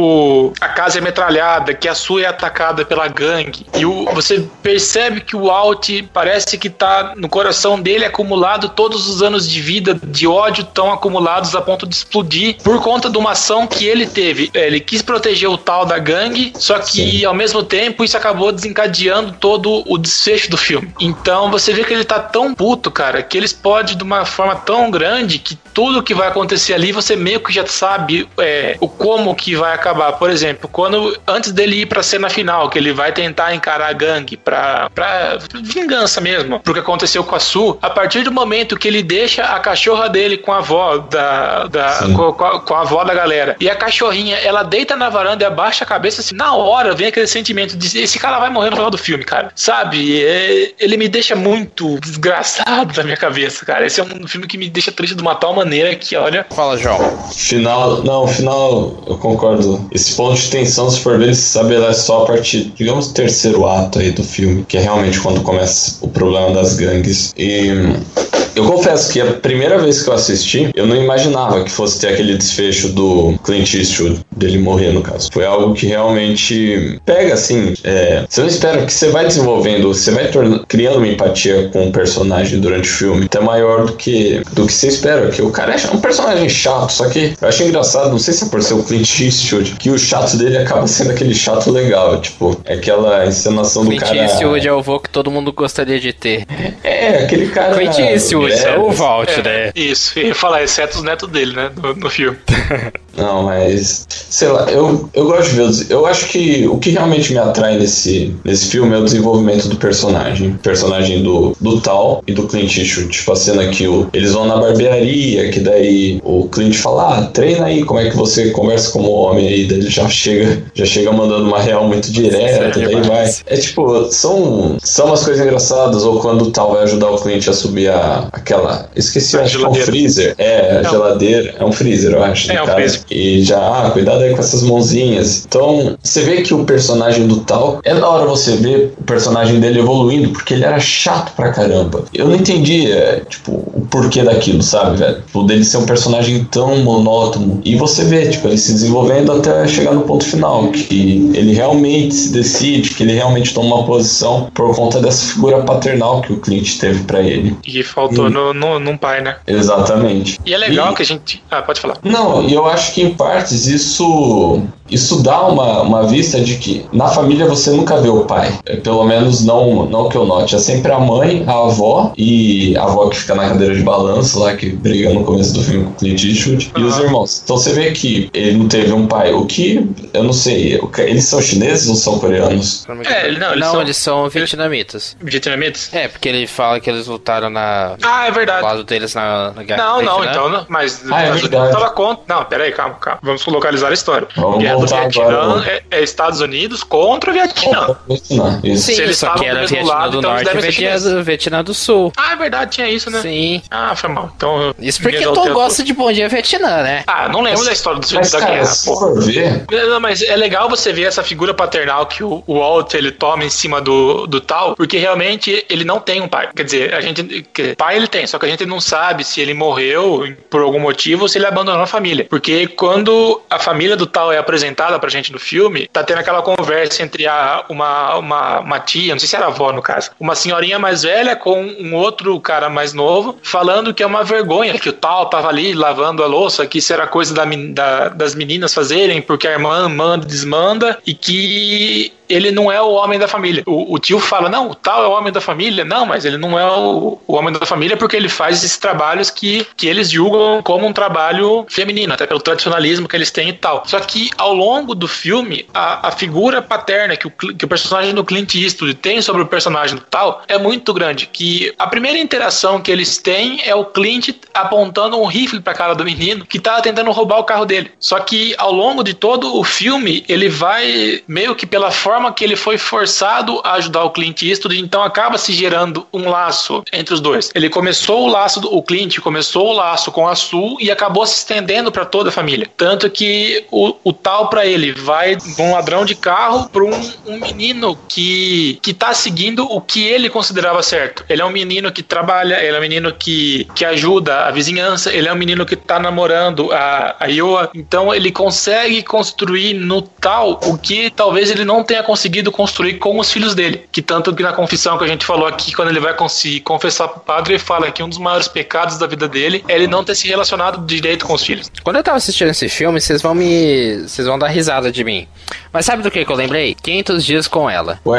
o a casa é metralhada, que a Sue é atacada pela gangue, e o, você percebe que o Walt parece que tá no coração dele acumulado todos os anos de vida, de ódio tão acumulados a ponto de explodir por conta de uma ação que ele teve. Ele quis proteger o tal da gangue, só que Sim. ao mesmo tempo isso acabou desencadeando todo o desfecho do filme. Então você vê que ele tá tão puto, cara, que ele explode de uma forma tão grande que tudo que vai acontecer ali você meio que já sabe é, o como que vai acabar. Por exemplo, quando antes dele ir pra cena final, que ele vai tentar encarar a gangue pra, pra vingança mesmo, pro que aconteceu com a Sue, a partir do momento que ele deixa a cachorra dele com a avó da, da com, com, a, com a avó da galera, e a cachorrinha, ela deita na varanda e abaixa a cabeça, assim, na hora vem aquele sentimento de esse cara vai morrer no final do filme, cara, sabe? É, ele me deixa muito desgraçado na minha cabeça, cara. Esse é um filme que me deixa triste de uma tal maneira que, olha... Fala, João. Final, não, final, eu concordo. Esse ponto de tensão, se for ver, ele se estabelece só a partir, digamos, do terceiro ato aí do filme, que é realmente quando começa o problema das gangues. E eu confesso que a primeira vez que eu assisti, eu não imaginava que fosse ter aquele desfecho do Clint Eastwood, dele morrer, no caso. Foi algo que realmente pega, assim, é, você não espera que você vai desenvolvendo, você vai tornando, criando uma empatia com o personagem durante o filme, até maior do que, do que você espera, que o cara é um personagem chato, só que eu acho engraçado, não sei se é por ser o Clint Eastwood, que o chato dele acaba sendo aquele chato legal, tipo, aquela encenação Clint do cara... Clint Eastwood é o vô que todo mundo gostaria de ter. É, aquele cara... Clint Eastwood, é o Walt, é, né? Isso, eu ia falar, exceto os netos dele, né, no, no filme. Não, mas, sei lá, eu, eu gosto de ver, eu acho que o que realmente me atrai nesse, nesse filme é o desenvolvimento do personagem, o personagem do, do Tal e do Clint Eastwood, tipo a cena que o, eles vão na barbearia, que daí o Clint fala, ah, treina aí, como é que você conversa como homem aí, daí ele já chega, já chega mandando uma real muito direta, daí vai, é tipo, são, são umas coisas engraçadas, ou quando o Tal vai ajudar o Clint a subir a, aquela, esqueci, acho que é um freezer, é, a geladeira, é um freezer, eu acho, é um cara, freezer. E já, ah, cuidado aí com essas mãozinhas. Então, você vê que o personagem do Tal, é da hora você ver o personagem dele evoluindo, porque ele era chato pra caramba. Eu não entendia, tipo, o porquê daquilo, sabe, velho? Tipo, dele ser um personagem tão monótono. E você vê, tipo, ele se desenvolvendo até chegar no ponto final, que ele realmente se decide, que ele realmente toma uma posição por conta dessa figura paternal que o Clint teve pra ele. E faltou e... no, no, num pai, né? Exatamente. E é legal e... que a gente... Ah, pode falar. Não, e eu acho que em partes isso... Isso dá uma, uma vista de que na família você nunca vê o pai. Pelo menos não, não que eu note. É sempre a mãe, a avó e a avó que fica na cadeira de balanço lá, que briga no começo do filme com o Clint Eastwood, uhum. E os irmãos. Então você vê que ele não teve um pai. O que, eu não sei, eles são chineses ou são coreanos? É, não, eles não, são, eles são vietnamitas. Vietnamitas? É, porque ele fala que eles lutaram na... Ah, é verdade. Do lado deles na, na guerra. Não, não, então não. Mas, ah, mas é o que tava contra... Não, peraí, calma, calma. Vamos localizar a história. Vamos guerra do Vietnã agora, é, é Estados Unidos contra o Vietnã. Isso. Sim, eles só que era Vietnã lado, do então Norte e Vietnã do, Vietnã do Sul. Ah, é verdade, tinha isso, né? Sim. Ah, foi mal. Então, isso porque tu gosta de Bom Dia Vietnã, né? Ah, não lembro mas, da história do, mas, da cara, guerra, se pô. For ver... Não, mas é legal você ver essa figura paternal que o, o Walt, ele toma em cima do, do Tal, porque realmente ele não tem um pai. Quer dizer, a gente... Que, pai ele tem, só que a gente não sabe se ele morreu por algum motivo ou se ele abandonou a família. Porque quando a família do Tal é apresentada pra gente no filme, tá tendo aquela conversa entre a, uma, uma, uma tia, não sei se era avó no caso, uma senhorinha mais velha com um outro cara mais novo, falando que é uma vergonha, que o Tal tava ali lavando a louça, que isso era coisa da, da, das meninas fazerem, porque a irmã manda e desmanda, e que ele não é o homem da família. O, o tio fala, não, o tal é o homem da família. Não, mas ele não é o, o homem da família porque ele faz esses trabalhos que, que eles julgam como um trabalho feminino, até pelo tradicionalismo que eles têm e tal. Só que ao longo do filme, a, a figura paterna que o, que o personagem do Clint Eastwood tem sobre o personagem do tal é muito grande, que a primeira interação que eles têm é o Clint apontando um rifle pra cara do menino que tá tentando roubar o carro dele. Só que ao longo de todo o filme, ele vai meio que pela forma que ele foi forçado a ajudar o Clint Eastwood, então acaba se gerando um laço entre os dois. Ele começou o laço, do, o Clint começou o laço com a Sue e acabou se estendendo pra toda a família. Tanto que o, o tal pra ele vai de um ladrão de carro pra um, um menino que, que tá seguindo o que ele considerava certo. Ele é um menino que trabalha, ele é um menino que, que ajuda a vizinhança, ele é um menino que tá namorando a, a Iowa, então ele consegue construir no tal o que talvez ele não tenha conseguido construir com os filhos dele, que tanto que na confissão que a gente falou aqui, quando ele vai se confessar pro padre, ele fala que um dos maiores pecados da vida dele é ele não ter se relacionado direito com os filhos. Quando eu tava assistindo esse filme, vocês vão me... vocês vão dar risada de mim. Mas sabe do que que eu lembrei? quinhentos dias com ela. Ué?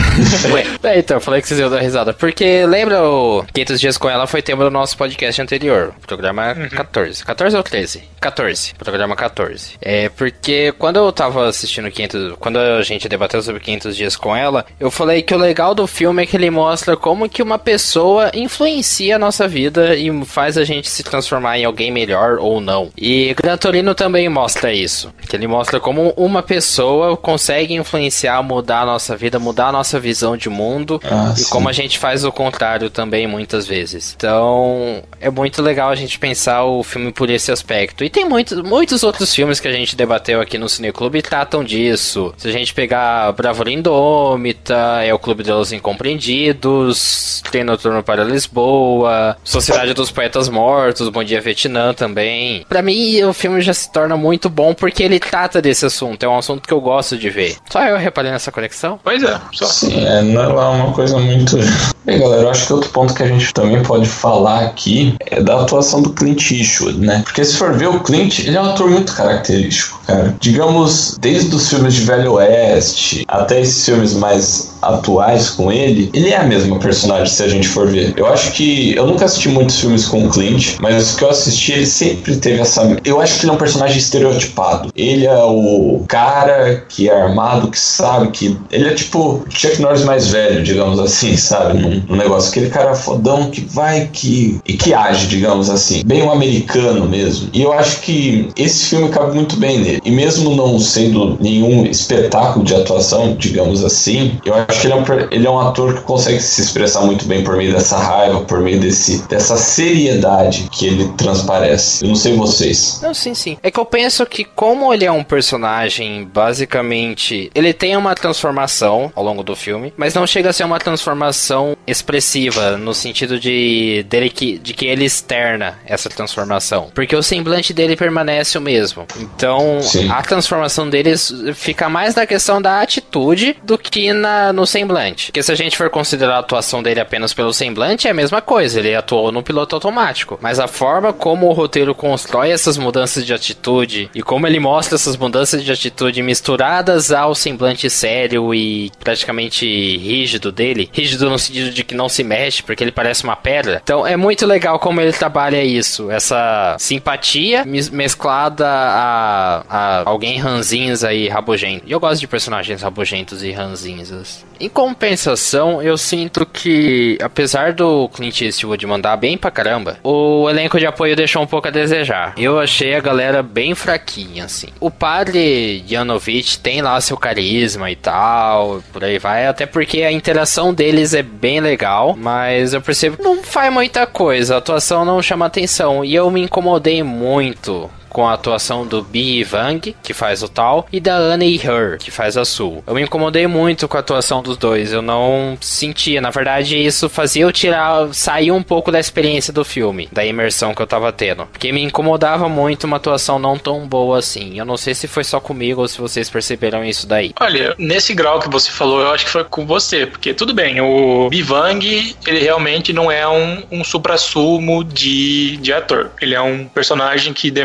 Ué. É, então, eu falei que vocês iam dar risada. Porque lembra o quinhentos dias com ela foi tema do nosso podcast anterior. Programa uhum. catorze. catorze ou treze? catorze. Programa catorze. É, porque quando eu tava assistindo quinhentos... Quando a gente debateu sobre quinhentos dias com ela, eu falei que o legal do filme é que ele mostra como que uma pessoa influencia a nossa vida e faz a gente se transformar em alguém melhor ou não. E Gran Torino também mostra isso. Que ele mostra como uma pessoa consegue influenciar, mudar a nossa vida, mudar a nossa visão de mundo. Ah, e sim. Como a gente faz o contrário também muitas vezes. Então, é muito legal a gente pensar o filme por esse aspecto. E tem muitos, muitos outros filmes que a gente debateu aqui no Cineclube e tratam disso. Se a gente pegar Bravura Indômita, é o Clube dos Incompreendidos, Trem Noturno para Lisboa, Sociedade dos Poetas Mortos, Bom Dia Vietnã também. Pra mim, o filme já se torna muito bom porque ele trata desse assunto. É um assunto que eu gosto de ver. Só eu reparei nessa conexão? Pois é. Só. Sim, é, não é uma coisa muito... Bem, galera, eu acho que outro ponto que a gente também pode falar aqui é da atuação do Clint Eastwood, né? Porque se for ver, o Clint, ele é um ator muito característico, cara. Digamos, desde os filmes de Velho Oeste até esses filmes mais atuais com ele, ele é a mesma personagem, se a gente for ver. Eu acho que... Eu nunca assisti muitos filmes com o Clint, mas os que eu assisti, ele sempre teve essa... Eu acho que ele é um personagem estereotipado. Ele é o cara que é armado, que sabe que... Ele é tipo Chuck Norris mais velho, digamos assim, sabe? Num, num negócio. Aquele cara fodão que vai que... E que age, digamos assim. Bem um americano mesmo. E eu acho que esse filme cabe muito bem nele. E mesmo não sendo nenhum espetáculo de atuação, digamos assim, eu acho que ele é, um, ele é um ator que consegue se expressar muito bem por meio dessa raiva, por meio desse, dessa seriedade que ele transparece. Eu não sei vocês. Não, sim, sim. É que eu penso que como ele é um personagem, basicamente, ele tem uma transformação ao longo do filme, mas não chega a ser uma transformação expressiva, no sentido de, dele que, de que ele externa essa transformação. Porque o semblante dele permanece o mesmo. Então, sim. A transformação deles fica mais na questão da atitude do que na, no semblante. Porque se a gente for considerar a atuação dele apenas pelo semblante, é a mesma coisa. Ele atuou no piloto automático. Mas a forma como o roteiro constrói essas mudanças de atitude e como ele mostra essas mudanças de atitude misturadas ao semblante sério e praticamente rígido dele. Rígido no sentido de que não se mexe, porque ele parece uma pedra. Então é muito legal como ele trabalha isso. Essa simpatia mesclada a, a alguém ranzinza e rabugento. E eu gosto de personagens rabugentos e ranzinzas. Em compensação, eu sinto que, apesar do Clint Eastwood mandar bem pra caramba, o elenco de apoio deixou um pouco a desejar. Eu achei a galera bem fraquinha, assim. O padre Janovic tem lá seu carisma e tal, por aí vai, até porque a interação deles é bem legal, mas eu percebo que não faz muita coisa, a atuação não chama atenção, e eu me incomodei muito com a atuação do Bi Vang, que faz o Tal, e da Annie Her, que faz a Sue. Eu me incomodei muito com a atuação dos dois, eu não sentia, na verdade isso fazia eu tirar, sair um pouco da experiência do filme, da imersão que eu tava tendo, porque me incomodava muito uma atuação não tão boa assim. Eu não sei se foi só comigo ou se vocês perceberam isso daí. Olha, nesse grau que você falou, eu acho que foi com você, porque tudo bem, o Bi Vang, ele realmente não é um, um suprassumo de, de ator, ele é um personagem que demora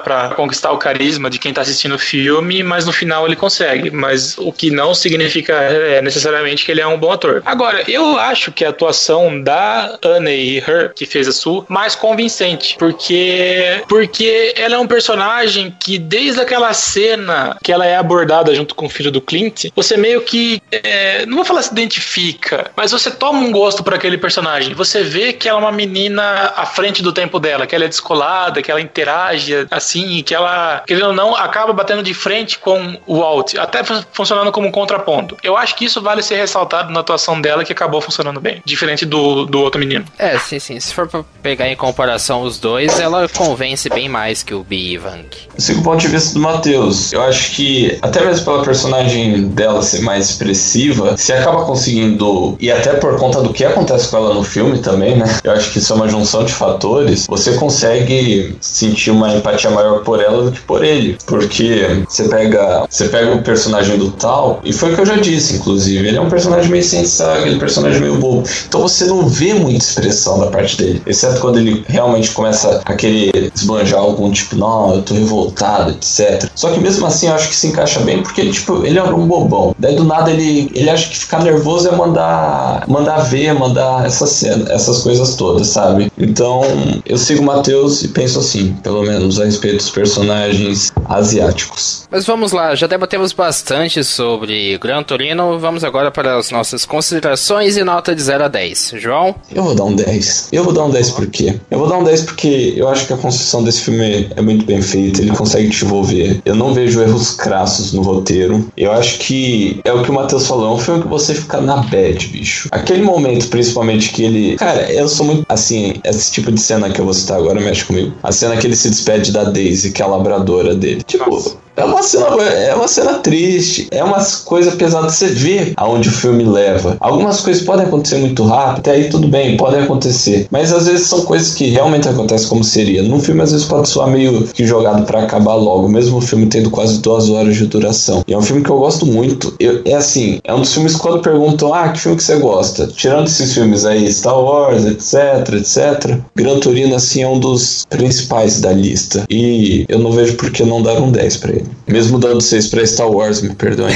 pra conquistar o carisma de quem tá assistindo o filme, mas no final ele consegue. Mas o que não significa é, necessariamente que ele é um bom ator. Agora, eu acho que a atuação da Anne Her, que fez a Sue, mais convincente, porque porque ela é um personagem que desde aquela cena que ela é abordada junto com o filho do Clint, você meio que, é, não vou falar se identifica, mas você toma um gosto por aquele personagem. Você vê que ela é uma menina à frente do tempo dela, que ela é descolada, que ela interage assim, que ela, querendo ou não, acaba batendo de frente com o Walt, até funcionando como um contraponto. Eu acho que isso vale ser ressaltado na atuação dela, que acabou funcionando bem, diferente do, do outro menino. É, sim, sim. Se for pra pegar em comparação os dois, ela convence bem mais que o B. Vang. Eu sigo o ponto de vista do Matheus. Eu acho que, até mesmo pela personagem dela ser mais expressiva, você acaba conseguindo, e até por conta do que acontece com ela no filme também, né? Eu acho que isso é uma junção de fatores. Você consegue sentir uma empatia maior por ela do que por ele. Porque você pega, você pega o personagem do Tal, e foi o que eu já disse, inclusive. Ele é um personagem meio sem sangue, ele é um personagem meio bobo. Então você não vê muita expressão da parte dele. Exceto quando ele realmente começa a querer esbanjar algum tipo, não, eu tô revoltado, etcétera. Só que mesmo assim eu acho que se encaixa bem, porque ele, tipo, ele é um bobão. Daí do nada ele, ele acha que ficar nervoso é mandar, mandar ver, mandar essa cena, essas coisas todas, sabe? Então eu sigo o Matheus e penso assim, pelo menos a respeito dos personagens asiáticos. Mas vamos lá, já debatemos bastante sobre Gran Torino, vamos agora para as nossas considerações e nota de zero a dez. João? Eu vou dar um dez. Eu vou dar um dez por quê? Eu vou dar um dez porque eu acho que a construção desse filme é muito bem feita, ele consegue te envolver. Eu não vejo erros crassos no roteiro. Eu acho que é o que o Matheus falou, é um filme que você fica na bad, bicho. Aquele momento, principalmente, que ele... Cara, eu sou muito... Assim, esse tipo de cena que eu vou citar agora mexe comigo. A cena que ele se despede da Daisy, que é a labradora dele. Tipo... Nossa. É uma cena, é uma cena triste, é uma coisa pesada, você vê aonde o filme leva. Algumas coisas podem acontecer muito rápido, até aí tudo bem, podem acontecer. Mas às vezes são coisas que realmente acontecem como seria. Num filme às vezes pode soar meio que jogado pra acabar logo, mesmo o filme tendo quase duas horas de duração. E é um filme que eu gosto muito. Eu, é assim, é um dos filmes que quando perguntam, ah, que filme que você gosta? Tirando esses filmes aí, Star Wars, etc, etcétera. Gran Torino, assim, é um dos principais da lista. E eu não vejo por que não dar um dez pra ele. Mesmo dando seis pra Star Wars, me perdoem.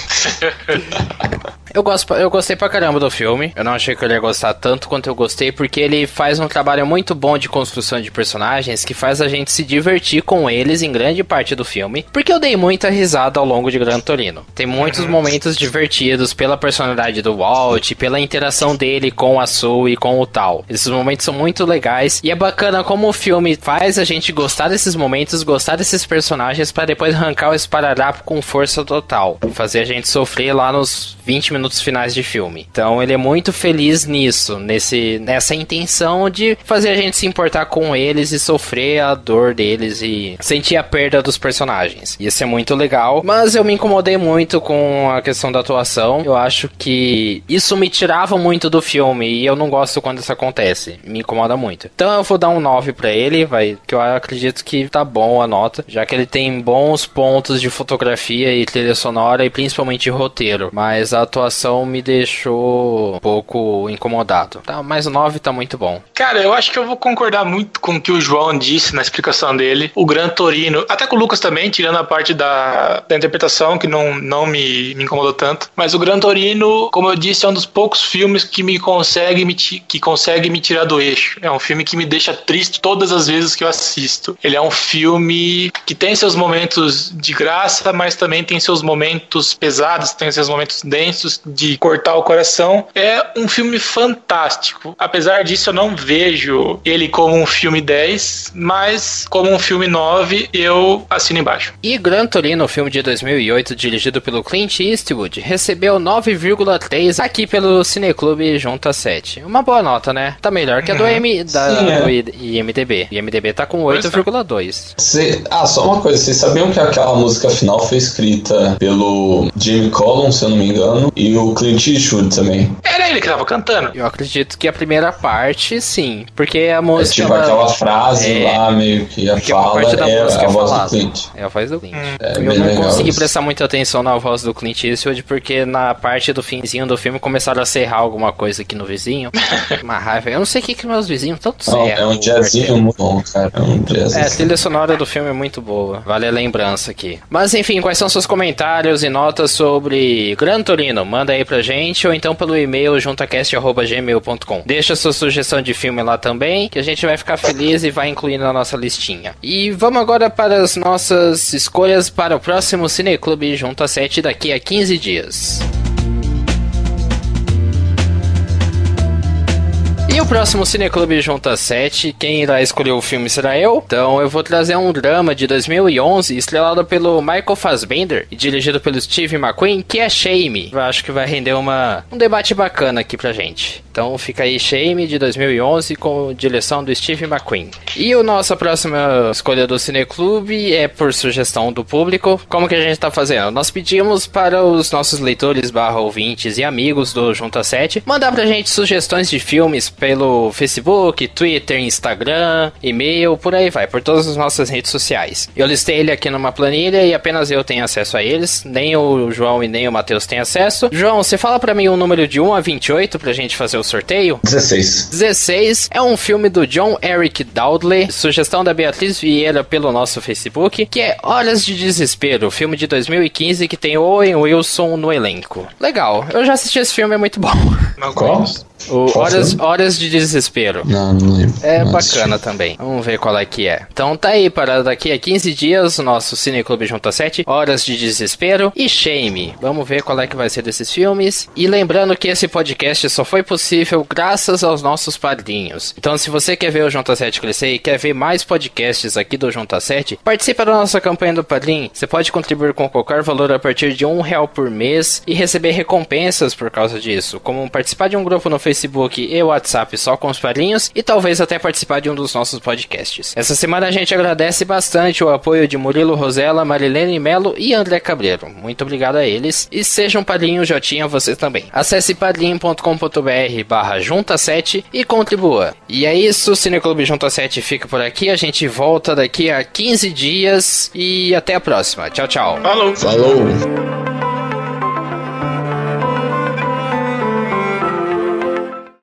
Eu, gosto, eu gostei pra caramba do filme. Eu não achei que eu ia gostar tanto quanto eu gostei, porque ele faz um trabalho muito bom de construção de personagens que faz a gente se divertir com eles em grande parte do filme, porque eu dei muita risada ao longo de Gran Torino. Tem muitos momentos divertidos pela personalidade do Walt, pela interação dele com a Sue e com o Tal. Esses momentos são muito legais e é bacana como o filme faz a gente gostar desses momentos, gostar desses personagens pra depois arrancar o esparadrapo com força total e fazer a gente sofrer lá nos vinte minutos finais de filme. Então ele é muito feliz nisso, nesse, nessa intenção de fazer a gente se importar com eles e sofrer a dor deles e sentir a perda dos personagens. Isso é muito legal, mas eu me incomodei muito com a questão da atuação. Eu acho que isso me tirava muito do filme e eu não gosto quando isso acontece. Me incomoda muito. Então eu vou dar um nove pra ele, vai, que eu acredito que tá bom a nota, já que ele tem bons pontos de fotografia e trilha sonora e principalmente roteiro, mas a atuação me deixou um pouco incomodado. Tá, mas o nove tá muito bom. Cara, eu acho que eu vou concordar muito com o que o João disse na explicação dele. O Gran Torino, até com o Lucas também, tirando a parte da, da interpretação, que não, não me, me incomodou tanto. Mas o Gran Torino, como eu disse, é um dos poucos filmes que me consegue me, que consegue me tirar do eixo. É um filme que me deixa triste todas as vezes que eu assisto. Ele é um filme que tem seus momentos de graça, mas também tem seus momentos pesados, tem seus momentos densos de cortar o coração. É um filme fantástico. Apesar disso, eu não vejo ele como um filme dez, mas como um filme nove, eu assino embaixo. E Gran Torino, filme de dois mil e oito, dirigido pelo Clint Eastwood, recebeu nove vírgula três aqui pelo Cineclube junto a sete. Uma boa nota, né? Tá melhor que a do, uhum. M, da, Sim, é. do I M D B. O I M D B tá com oito vírgula dois. Ah, só uma coisa. Vocês sabiam que aquela música final foi escrita pelo Jimmy Collins, se eu não me engano, e o Clint Eastwood também? Era ele que tava cantando? Eu acredito que a primeira parte, sim. Porque a música... É tipo ela... aquela frase é... lá, meio que a porque fala parte da é música a voz falada. do Clint. É a voz do Clint. Hum. É, eu não consegui isso. prestar muita atenção na voz do Clint Eastwood, porque na parte do finzinho do filme começaram a serrar alguma coisa aqui no vizinho. Uma raiva. Eu não sei o que que meus vizinhos tanto serram. É um jazzinho muito bom, cara. É um jazz. É, a trilha sonora do filme é muito boa. Vale a lembrança aqui. Mas enfim, quais são seus comentários e notas sobre Gran Torino? Manda aí pra gente, ou então pelo e-mail juntacast arroba gmail ponto com. Deixa sua sugestão de filme lá também, que a gente vai ficar feliz e vai incluir na nossa listinha. E vamos agora para as nossas escolhas para o próximo Cineclube Junta sete daqui a quinze dias. E o próximo Cineclube Junta sete, quem irá escolher o filme será eu. Então eu vou trazer um drama de dois mil e onze, estrelado pelo Michael Fassbender e dirigido pelo Steve McQueen, que é Shame. Eu acho que vai render uma, um debate bacana aqui pra gente. Então fica aí Shame de dois mil e onze com direção do Steve McQueen. E a nossa próxima escolha do Cineclube é por sugestão do público. Como que a gente tá fazendo? Nós pedimos para os nossos leitores barra ouvintes e amigos do Junta sete mandar pra gente sugestões de filmes pelo Facebook, Twitter, Instagram, e-mail, por aí vai, por todas as nossas redes sociais. Eu listei ele aqui numa planilha e apenas eu tenho acesso a eles, nem o João e nem o Matheus têm acesso. João, você fala pra mim um número de um a vinte e oito pra gente fazer o sorteio? dezesseis. dezesseis é um filme do John Eric Dowdley, sugestão da Beatriz Vieira pelo nosso Facebook, que é Horas de Desespero, filme de dois mil e quinze que tem Owen Wilson no elenco. Legal, eu já assisti esse filme, é muito bom. Não gosto. O Horas, Horas de Desespero. Não, não lembro. É não bacana assisti. Também. Vamos ver qual é que é. Então tá aí, para daqui a quinze dias, o nosso Cineclube Junta sete, Horas de Desespero e Shame. Vamos ver qual é que vai ser desses filmes. E lembrando que esse podcast só foi possível graças aos nossos padrinhos. Então se você quer ver o Junta sete crescer e quer ver mais podcasts aqui do Junta sete, participe da nossa campanha do Padrim. Você pode contribuir com qualquer valor a partir de um real por mês e receber recompensas por causa disso, como participar de um grupo no Facebook e WhatsApp só com os padrinhos e talvez até participar de um dos nossos podcasts. Essa semana a gente agradece bastante o apoio de Murilo Rosella, Marilene Melo e André Cabreiro. Muito obrigado a eles e sejam padrinho Jotinha você também. Acesse padrim ponto com ponto br barra junta sete e contribua. E é isso, o Cineclube Junta sete fica por aqui, a gente volta daqui a quinze dias e até a próxima. Tchau, tchau. Falou. Falou.